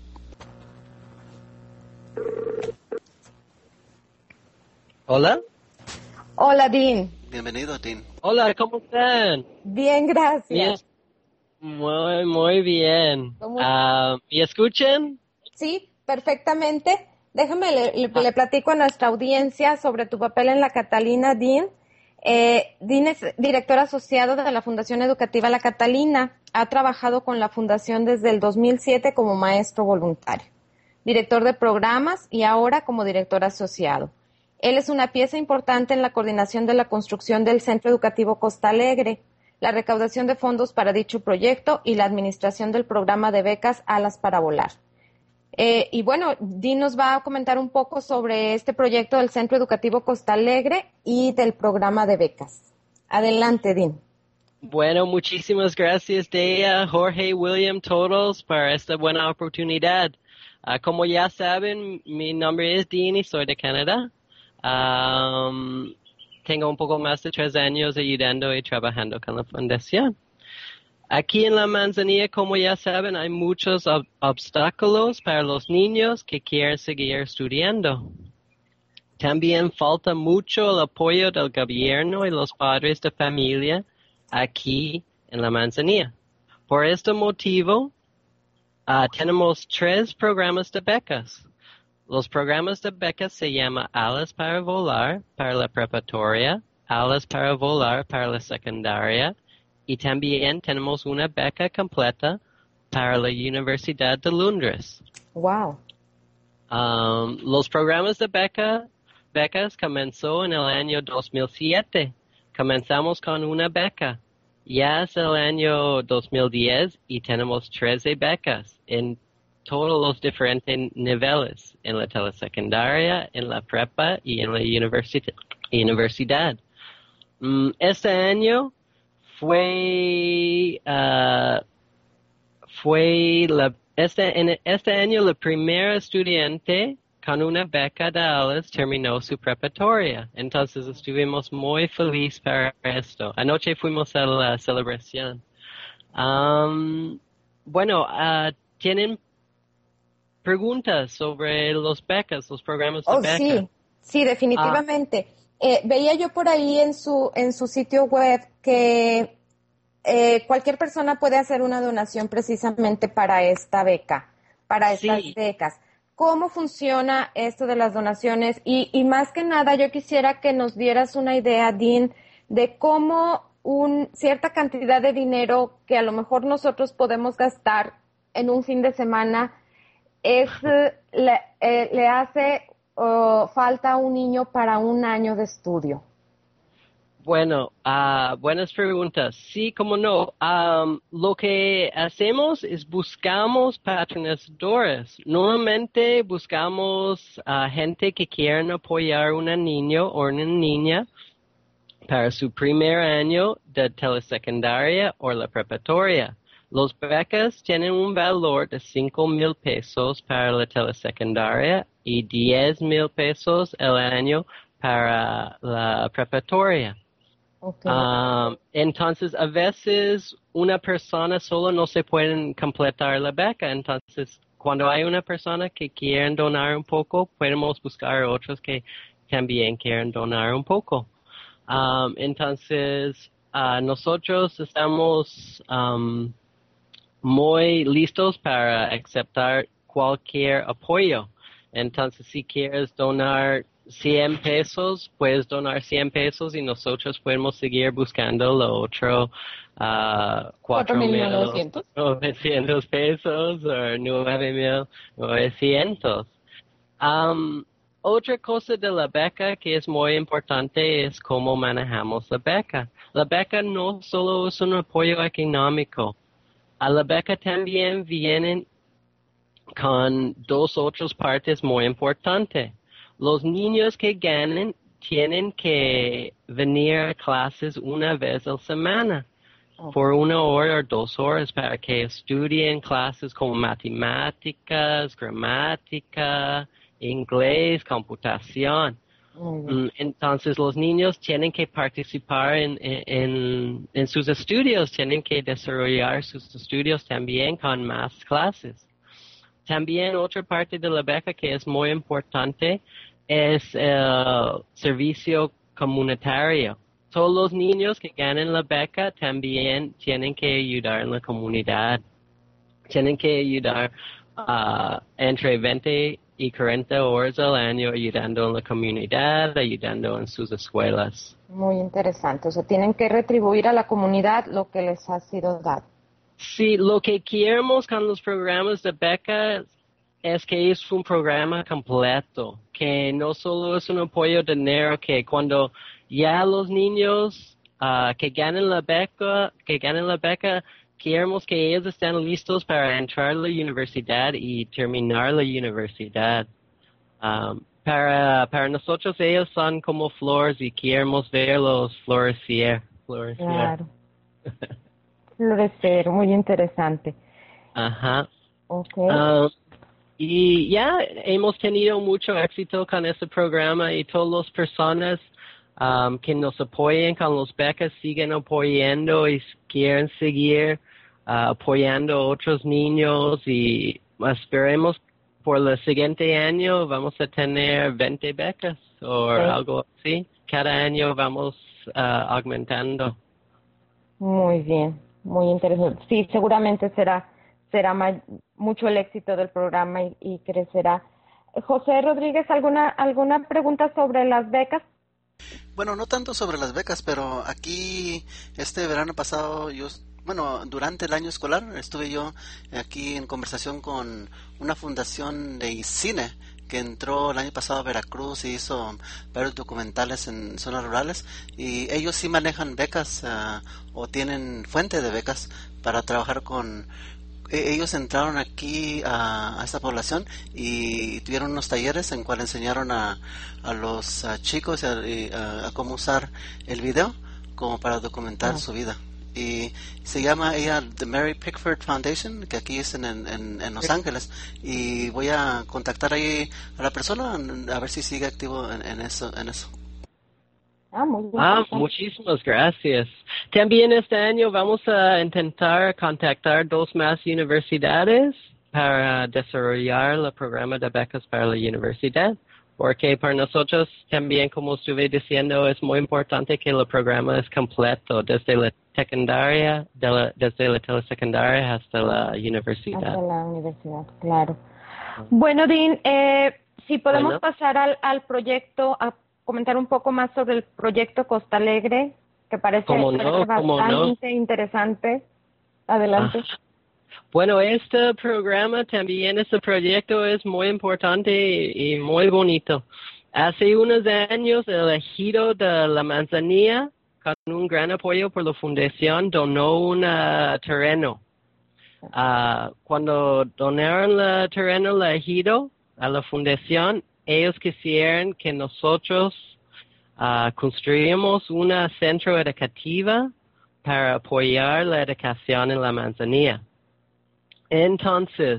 Hola. Hola, Dean. Bienvenido, Dean. Hola, ¿cómo están? Bien, gracias. Bien. Muy bien. ¿Me escuchan? Sí, perfectamente. Déjame, le platico a nuestra audiencia sobre tu papel en la Catalina, Dean. Dean es director asociado de la Fundación Educativa La Catalina. Ha trabajado con la Fundación desde el 2007 como maestro voluntario, director de programas y ahora como director asociado. Él es una pieza importante en la coordinación de la construcción del Centro Educativo Costa Alegre, la recaudación de fondos para dicho proyecto y la administración del programa de becas Alas para Volar. Y bueno, Dean nos va a comentar un poco sobre este proyecto del Centro Educativo Costa Alegre y del programa de becas. Adelante, Dean. Bueno, muchísimas gracias, Dea, Jorge, William, todos, para esta buena oportunidad. Como ya saben, mi nombre es Dean y soy de Canadá. Tengo un poco más de 3 años ayudando y trabajando con la fundación. Aquí en la Manzanilla, como ya saben, hay muchos obstáculos para los niños que quieren seguir estudiando. También falta mucho el apoyo del gobierno y los padres de familia aquí en la Manzanilla. Por este motivo, tenemos 3 programas de becas. Los programas de becas se llaman Alas para Volar para la preparatoria, Alas para Volar para la secundaria y también tenemos una beca completa para la Universidad de Londres. Wow. Los programas de becas comenzó en el año 2007. Comenzamos con una beca. Ya es el año 2010 y tenemos 13 becas en todos los diferentes niveles, en la telesecundaria, en la prepa y en la universidad. Este año este año la primera estudiante con una beca de Alas terminó su preparatoria. Entonces estuvimos muy felices para esto. Anoche fuimos a la celebración. ¿Tienen preguntas sobre los programas de beca? Sí, definitivamente. Veía yo por ahí en su sitio web que cualquier persona puede hacer una donación precisamente para esta beca, para estas becas. ¿Cómo funciona esto de las donaciones? Y más que nada, yo quisiera que nos dieras una idea, Dean, de cómo cierta cantidad de dinero que a lo mejor nosotros podemos gastar en un fin de semana le hace falta a un niño para un año de estudio. Bueno, buenas preguntas. Sí, cómo no. Lo que hacemos es buscamos patrocinadores. Normalmente buscamos gente que quieren apoyar a un niño o una niña para su primer año de telesecundaria o la preparatoria. Los becas tienen un valor de 5,000 pesos para la telesecundaria y 10,000 pesos el año para la preparatoria. Okay. Entonces, a veces una persona solo no se puede completar la beca. Entonces, cuando hay una persona que quiere donar un poco, podemos buscar otros que también quieren donar un poco. Entonces, nosotros estamos muy listos para aceptar cualquier apoyo. Entonces, si quieres donar 100 pesos, puedes donar 100 pesos y nosotros podemos seguir buscando lo otro 4,900 pesos o 9,900. Otra cosa de la beca que es muy importante es cómo manejamos la beca. La beca no solo es un apoyo económico. A la beca también vienen con dos otras partes muy importantes. Los niños que ganan tienen que venir a clases una vez a la semana por 1 hora o 2 horas para que estudien clases como matemáticas, gramática, inglés, computación. Entonces los niños tienen que participar en sus estudios, tienen que desarrollar sus estudios también con más clases. También otra parte de la beca que es muy importante es el servicio comunitario. Todos los niños que ganan la beca también tienen que ayudar en la comunidad. Tienen que ayudar entre 20 y 40 horas al año ayudando en la comunidad, ayudando en sus escuelas. Muy interesante. O sea, tienen que retribuir a la comunidad lo que les ha sido dado. Sí, lo que queremos con los programas de becas es que es un programa completo, que no solo es un apoyo de dinero, que cuando ya los niños que ganan la beca, queremos que ellos estén listos para entrar a la universidad y terminar la universidad. Para nosotros ellos son como flores y queremos verlos florecer. Claro. Florecer, muy interesante. Ajá. Okay. Y ya hemos tenido mucho éxito con este programa y todas las personas que nos apoyan con los becas siguen apoyando y quieren seguir apoyando a otros niños y esperemos por el siguiente año vamos a tener 20 becas o algo así. Cada año vamos aumentando. Muy bien, muy interesante. Sí, seguramente será mucho el éxito del programa y crecerá. José Rodríguez, ¿alguna pregunta sobre las becas? Bueno, no tanto sobre las becas, pero aquí este verano pasado durante el año escolar estuve yo aquí en conversación con una fundación de cine que entró el año pasado a Veracruz y hizo varios documentales en zonas rurales y ellos sí manejan becas o tienen fuente de becas para trabajar con. Ellos entraron aquí a esta población y tuvieron unos talleres en cual enseñaron a los chicos a cómo usar el video como para documentar su vida. Y se llama ella The Mary Pickford Foundation, que aquí es en Los Ángeles. Y voy a contactar ahí a la persona a ver si sigue activo en eso. Muchísimas gracias. También este año vamos a intentar contactar 2 más universidades para desarrollar el programa de becas para la universidad, porque para nosotros también, como estuve diciendo, es muy importante que el programa es completo, desde la secundaria, desde la telesecundaria hasta la universidad. Hasta la universidad, claro. Bueno, Dean, si podemos pasar al proyecto, a comentar un poco más sobre el proyecto Costa Alegre, que parece bastante interesante. Adelante. Bueno, este programa también, este proyecto es muy importante y muy bonito. Hace unos años el ejido de La Manzanilla con un gran apoyo por la fundación, donó un terreno. Cuando donaron el terreno al ejido, a la fundación, ellos quisieron que nosotros construyamos una centro educativa para apoyar la educación en la Manzanilla. Entonces,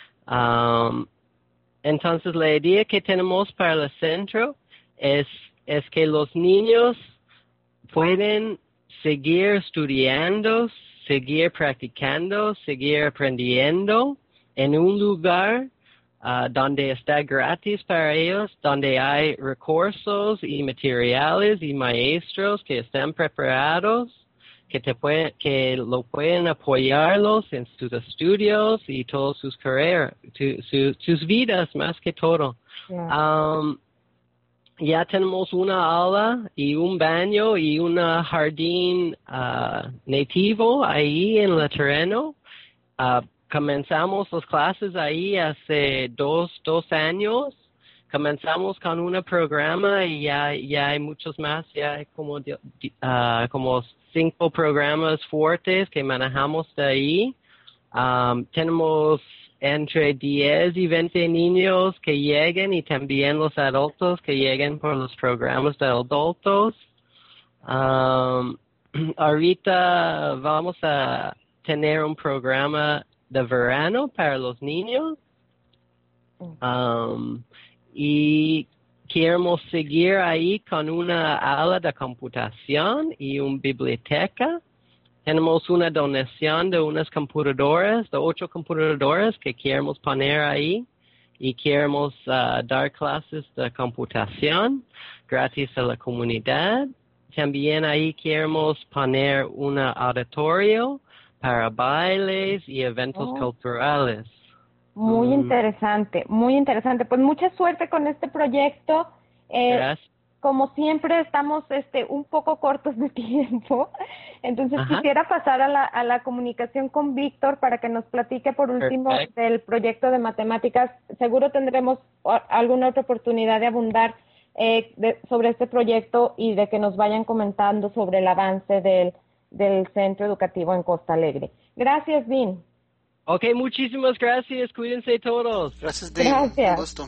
la idea que tenemos para el centro es que los niños pueden seguir estudiando, seguir practicando, seguir aprendiendo en un lugar donde está gratis para ellos, donde hay recursos y materiales y maestros que están preparados, que lo pueden apoyarlos en sus estudios y todas sus carreras, sus vidas más que todo. Yeah. Ya tenemos una aula y un baño y un jardín nativo ahí en el terreno. Comenzamos las clases ahí hace dos años. Comenzamos con un programa y ya hay muchos más, ya hay como 5 programas fuertes que manejamos de ahí. Tenemos entre 10 y 20 niños que lleguen y también los adultos que lleguen por los programas de adultos. Ahorita vamos a tener un programa de verano para los niños. Y queremos seguir ahí con una aula de computación y una biblioteca. Tenemos una donación de unas computadoras, de 8 computadoras que queremos poner ahí y queremos dar clases de computación gratis a la comunidad. También ahí queremos poner un auditorio para bailes y eventos culturales. Muy interesante, muy interesante. Pues mucha suerte con este proyecto. Gracias. Como siempre estamos un poco cortos de tiempo, entonces quisiera pasar a la comunicación con Víctor para que nos platique por último del proyecto de matemáticas. Seguro tendremos alguna otra oportunidad de abundar sobre este proyecto y de que nos vayan comentando sobre el avance del centro educativo en Costa Alegre. Gracias, Dean. Ok, muchísimas gracias. Cuídense todos. Gracias, Dean. Gracias. Un gusto.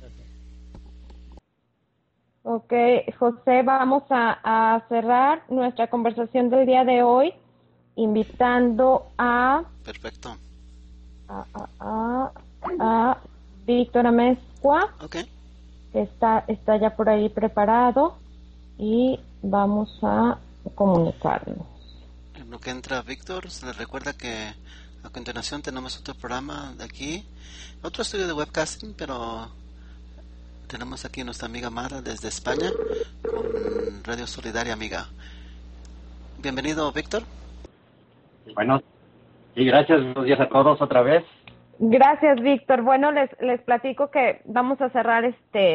Ok, José, vamos a cerrar nuestra conversación del día de hoy invitando a... Perfecto. A Víctor Amezcua, okay, que está ya por ahí preparado, y vamos a comunicarnos. En lo que entra Víctor, se les recuerda que a continuación tenemos otro programa de aquí, otro estudio de webcasting, pero... tenemos aquí a nuestra amiga Mara desde España con Radio Solidaria Amiga. Bienvenido, Víctor. Bueno, y gracias, buenos días a todos otra vez. Gracias, Víctor. Bueno, les platico que vamos a cerrar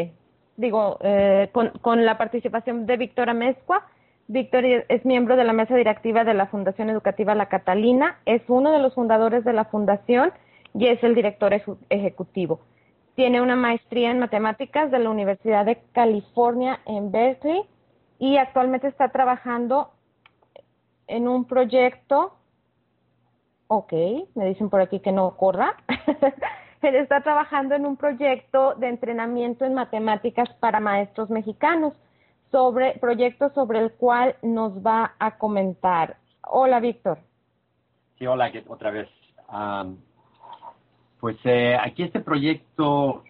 con la participación de Víctor Amezcua. Víctor es miembro de la mesa directiva de la Fundación Educativa La Catalina, es uno de los fundadores de la fundación y es el director ejecutivo. Tiene una maestría en matemáticas de la Universidad de California en Berkeley y actualmente está trabajando en un proyecto. Ok, me dicen por aquí que no corra. Él está trabajando en un proyecto de entrenamiento en matemáticas para maestros mexicanos, proyecto sobre el cual nos va a comentar. Hola, Víctor. Sí, hola, otra vez. Pues aquí este proyecto,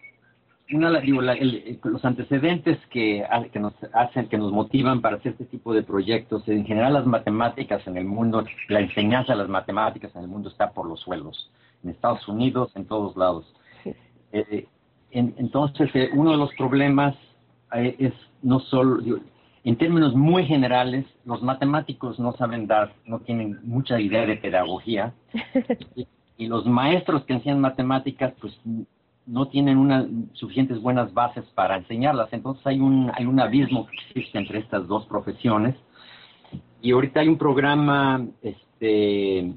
los antecedentes que nos motivan para hacer este tipo de proyectos, en general las matemáticas en el mundo, la enseñanza de las matemáticas en el mundo está por los suelos, en Estados Unidos, en todos lados. Sí. Entonces, uno de los problemas es no solo, en términos muy generales, los matemáticos no tienen mucha idea de pedagogía. Y los maestros que enseñan matemáticas, pues, no tienen suficientes buenas bases para enseñarlas. Entonces hay un abismo que existe entre estas dos profesiones. Y ahorita hay un programa que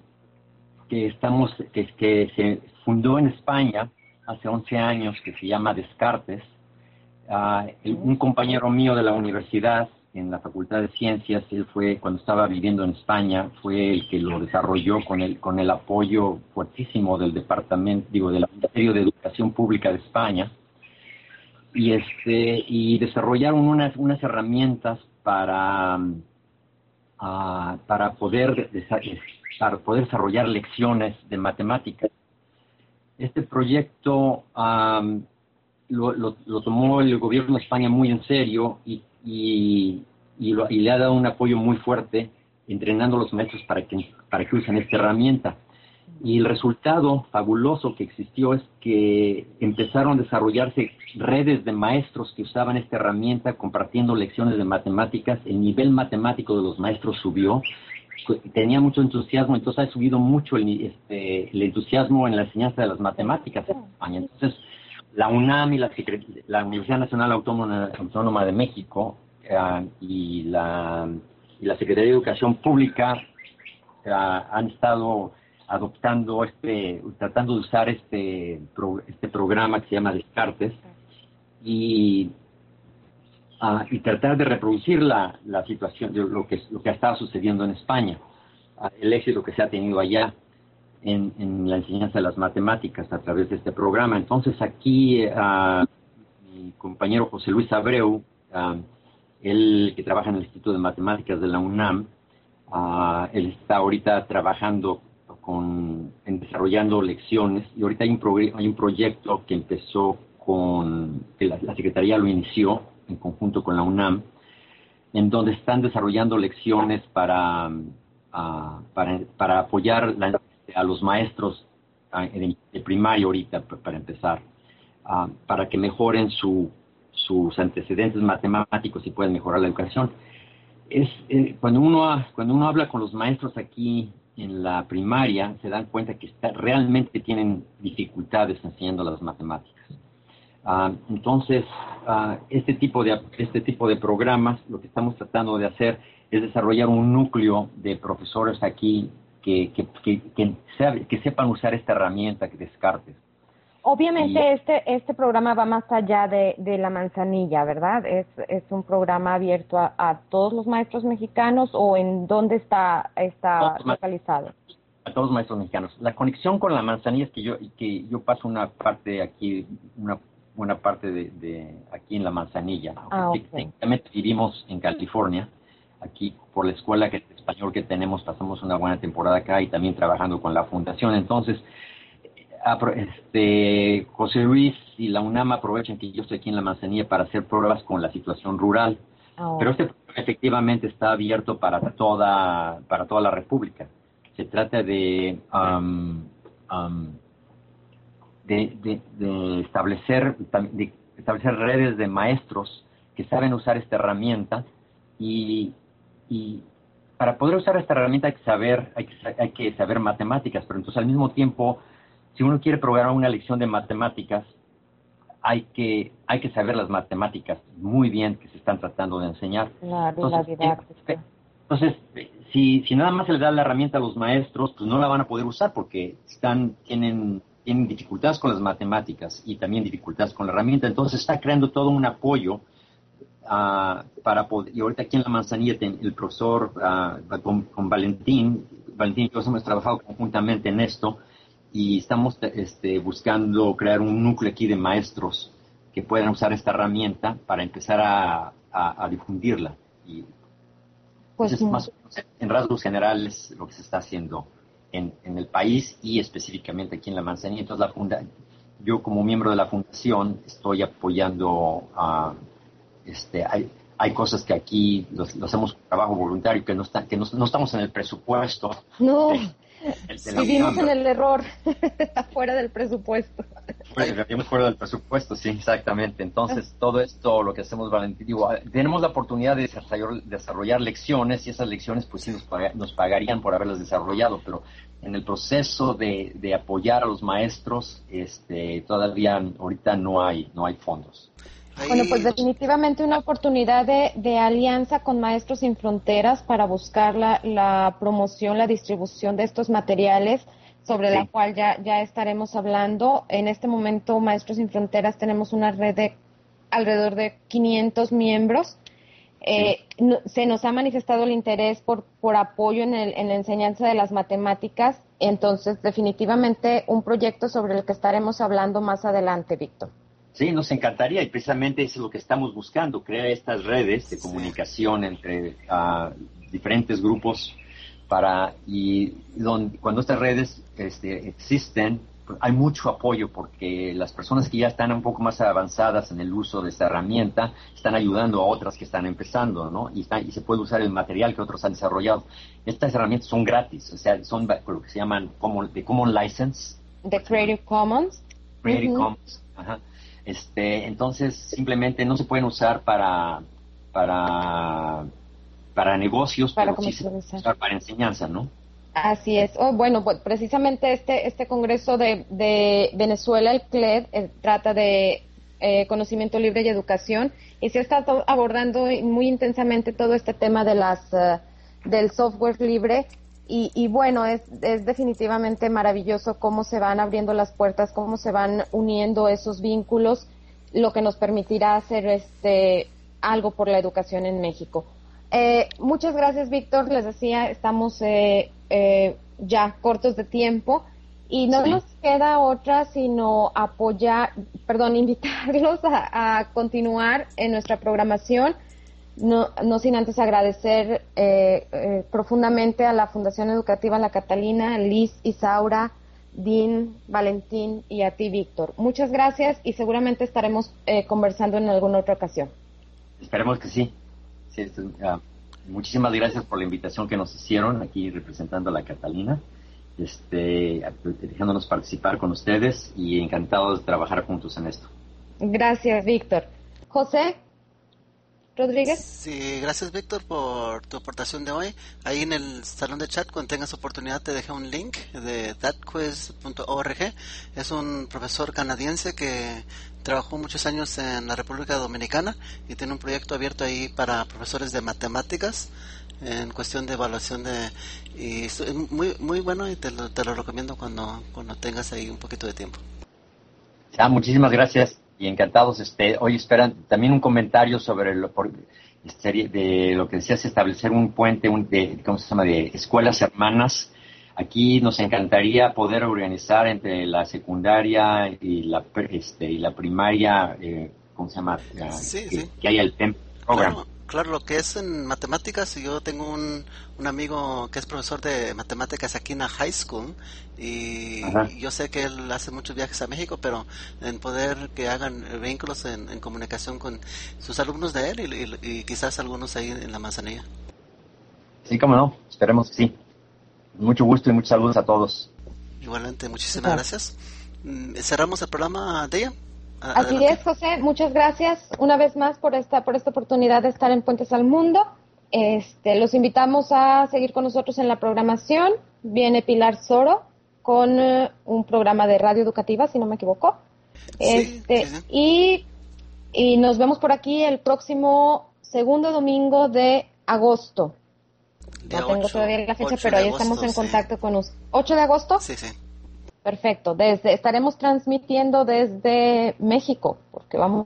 se fundó en España hace 11 años que se llama Descartes. Un compañero mío de la universidad en la Facultad de Ciencias. Él fue, cuando estaba viviendo en España, fue el que lo desarrolló con el apoyo fuertísimo del departamento, del Ministerio de Educación Pública de España. Y desarrollaron unas herramientas para poder desarrollar lecciones de matemáticas. Este proyecto lo tomó el gobierno de España muy en serio y le ha dado un apoyo muy fuerte entrenando a los maestros para que usen esta herramienta. Y el resultado fabuloso que existió es que empezaron a desarrollarse redes de maestros que usaban esta herramienta compartiendo lecciones de matemáticas. El nivel matemático de los maestros subió, tenía mucho entusiasmo, entonces ha subido mucho el entusiasmo en la enseñanza de las matemáticas en España. Entonces, la UNAM y la Universidad Nacional Autónoma de México y la Secretaría de Educación Pública han estado adoptando tratando de usar este programa que se llama Descartes y tratar de reproducir la situación de lo que ha estado sucediendo en España, el éxito que se ha tenido allá en la enseñanza de las matemáticas a través de este programa. Entonces aquí mi compañero José Luis Abreu, él que trabaja en el Instituto de Matemáticas de la UNAM, él está ahorita trabajando en desarrollando lecciones, y ahorita hay un proyecto que empezó que la Secretaría lo inició en conjunto con la UNAM, en donde están desarrollando lecciones para apoyar a los maestros de primaria ahorita, para empezar, para que mejoren sus antecedentes matemáticos y puedan mejorar la educación. Cuando uno habla con los maestros aquí en la primaria, se dan cuenta que realmente tienen dificultades enseñando las matemáticas. Entonces, este tipo de programas, lo que estamos tratando de hacer es desarrollar un núcleo de profesores aquí que sepan usar esta herramienta que Descartes. Obviamente este programa va más allá de la manzanilla, ¿verdad? Es un programa abierto a todos los maestros mexicanos, ¿o en dónde está localizado? A todos los maestros mexicanos. La conexión con la manzanilla es que yo paso una parte aquí, una buena parte de aquí en la manzanilla. Okay. Técnicamente vivimos en California. Aquí por la escuela de español que tenemos pasamos una buena temporada acá y también trabajando con la fundación. Entonces, José Luis y la UNAM aprovechan que yo estoy aquí en la manzanilla para hacer pruebas con la situación rural. Pero este programa efectivamente está abierto para toda la República. Se trata de establecer redes de maestros que saben usar esta herramienta, y para poder usar esta herramienta hay que saber matemáticas, pero entonces al mismo tiempo, si uno quiere programar una lección de matemáticas, hay que saber las matemáticas muy bien que se están tratando de enseñar. Entonces, si nada más se le da la herramienta a los maestros, pues no la van a poder usar porque tienen dificultades con las matemáticas y también dificultades con la herramienta. Entonces está creando todo un apoyo para poder. Y ahorita aquí en la manzanilla el profesor con Valentín y yo hemos trabajado conjuntamente en esto, y estamos buscando crear un núcleo aquí de maestros que puedan usar esta herramienta para empezar a difundirla. Y pues es más en rasgos generales lo que se está haciendo en el país y específicamente aquí en la manzanilla. Entonces yo como miembro de la fundación estoy apoyando hay cosas que aquí lo hacemos con trabajo voluntario, que no estamos en el presupuesto. No. Vivimos en el error, fuera del presupuesto. Vivimos fuera del presupuesto, sí, exactamente. Entonces, todo esto, lo que hacemos, Valentín, tenemos la oportunidad de desarrollar lecciones, y esas lecciones, pues sí, nos pagarían por haberlas desarrollado, pero en el proceso de apoyar a los maestros, todavía ahorita no hay fondos. Bueno, pues definitivamente una oportunidad de alianza con Maestros Sin Fronteras para buscar la promoción, la distribución de estos materiales, sobre la cual ya estaremos hablando. En este momento, Maestros Sin Fronteras, tenemos una red de alrededor de 500 miembros se nos ha manifestado el interés por apoyo en la enseñanza de las matemáticas, entonces definitivamente un proyecto sobre el que estaremos hablando más adelante, Víctor. Sí, nos encantaría y precisamente eso es lo que estamos buscando, crear estas redes de comunicación entre diferentes grupos cuando estas redes existen, hay mucho apoyo porque las personas que ya están un poco más avanzadas en el uso de esta herramienta están ayudando a otras que están empezando, ¿no? Y se puede usar el material que otros han desarrollado. Estas herramientas son gratis, o sea, son lo que se llaman de Common License. De Creative Commons. Creative Commons, ajá. Entonces, simplemente no se pueden usar para negocios, pero sí se pueden usar para enseñanza, ¿no? Así es. Bueno, pues precisamente este Congreso de Venezuela, el CLED, trata de conocimiento libre y educación, y se está abordando muy intensamente todo este tema de del software libre, y bueno, es definitivamente maravilloso cómo se van abriendo las puertas, cómo se van uniendo esos vínculos, lo que nos permitirá hacer algo por la educación en México. Muchas gracias, Víctor. Les decía, estamos ya cortos de tiempo y no nos queda otra sino invitarlos a continuar en nuestra programación, no sin antes agradecer profundamente a la Fundación Educativa La Catalina, Liz, Isaura, Dean, Valentín y a ti, Víctor. Muchas gracias y seguramente estaremos conversando en alguna otra ocasión. Esperemos que sí. Muchísimas gracias por la invitación que nos hicieron aquí representando a La Catalina, dejándonos participar con ustedes y encantados de trabajar juntos en esto. Gracias, Víctor. José Rodríguez. Sí, gracias, Víctor, por tu aportación de hoy. Ahí en el salón de chat, cuando tengas oportunidad, te dejé un link de thatquiz.org. Es un profesor canadiense que trabajó muchos años en la República Dominicana y tiene un proyecto abierto ahí para profesores de matemáticas en cuestión de evaluación y es muy muy bueno y te lo recomiendo cuando tengas ahí un poquito de tiempo. Muchísimas gracias y encantados. Hoy esperan también un comentario sobre de lo que decías, establecer un puente de escuelas hermanas. Aquí nos encantaría poder organizar entre la secundaria y la primaria, que haya el TEM program. Claro, lo que es en matemáticas, yo tengo un amigo que es profesor de matemáticas aquí en la high school y yo sé que él hace muchos viajes a México, pero en poder que hagan vínculos en comunicación con sus alumnos de él y quizás algunos ahí en la Manzanilla. Sí, cómo no, esperemos que sí. Mucho gusto y muchos saludos a todos. Igualmente, muchísimas gracias. Cerramos el programa de ella. Así es, José, muchas gracias una vez más por esta oportunidad de estar en Puentes al Mundo. Los invitamos a seguir con nosotros en la programación. Viene Pilar Soro con un programa de radio educativa, si no me equivoco. Sí. Y nos vemos por aquí el próximo segundo domingo de agosto. No tengo todavía la fecha, pero ahí estamos en contacto con usted. ¿8 de agosto? Sí. Perfecto. Estaremos transmitiendo desde México, porque vamos.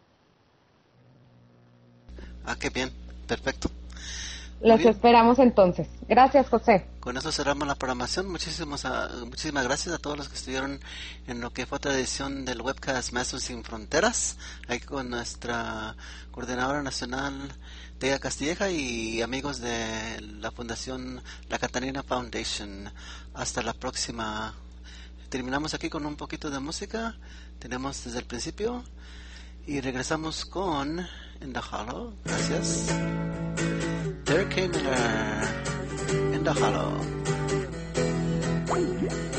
Qué bien. Perfecto. Los esperamos entonces. Gracias, José. Con eso cerramos la programación. Muchísimas gracias a todos los que estuvieron en lo que fue otra edición del webcast Maestros Sin Fronteras, ahí con nuestra coordinadora nacional, Tega Castilleja, y amigos de la Fundación La Catalina Foundation. Hasta la próxima. Terminamos aquí con un poquito de música. Tenemos desde el principio y regresamos con In the Hollow. Gracias. Derek K. Miller, In the Hollow.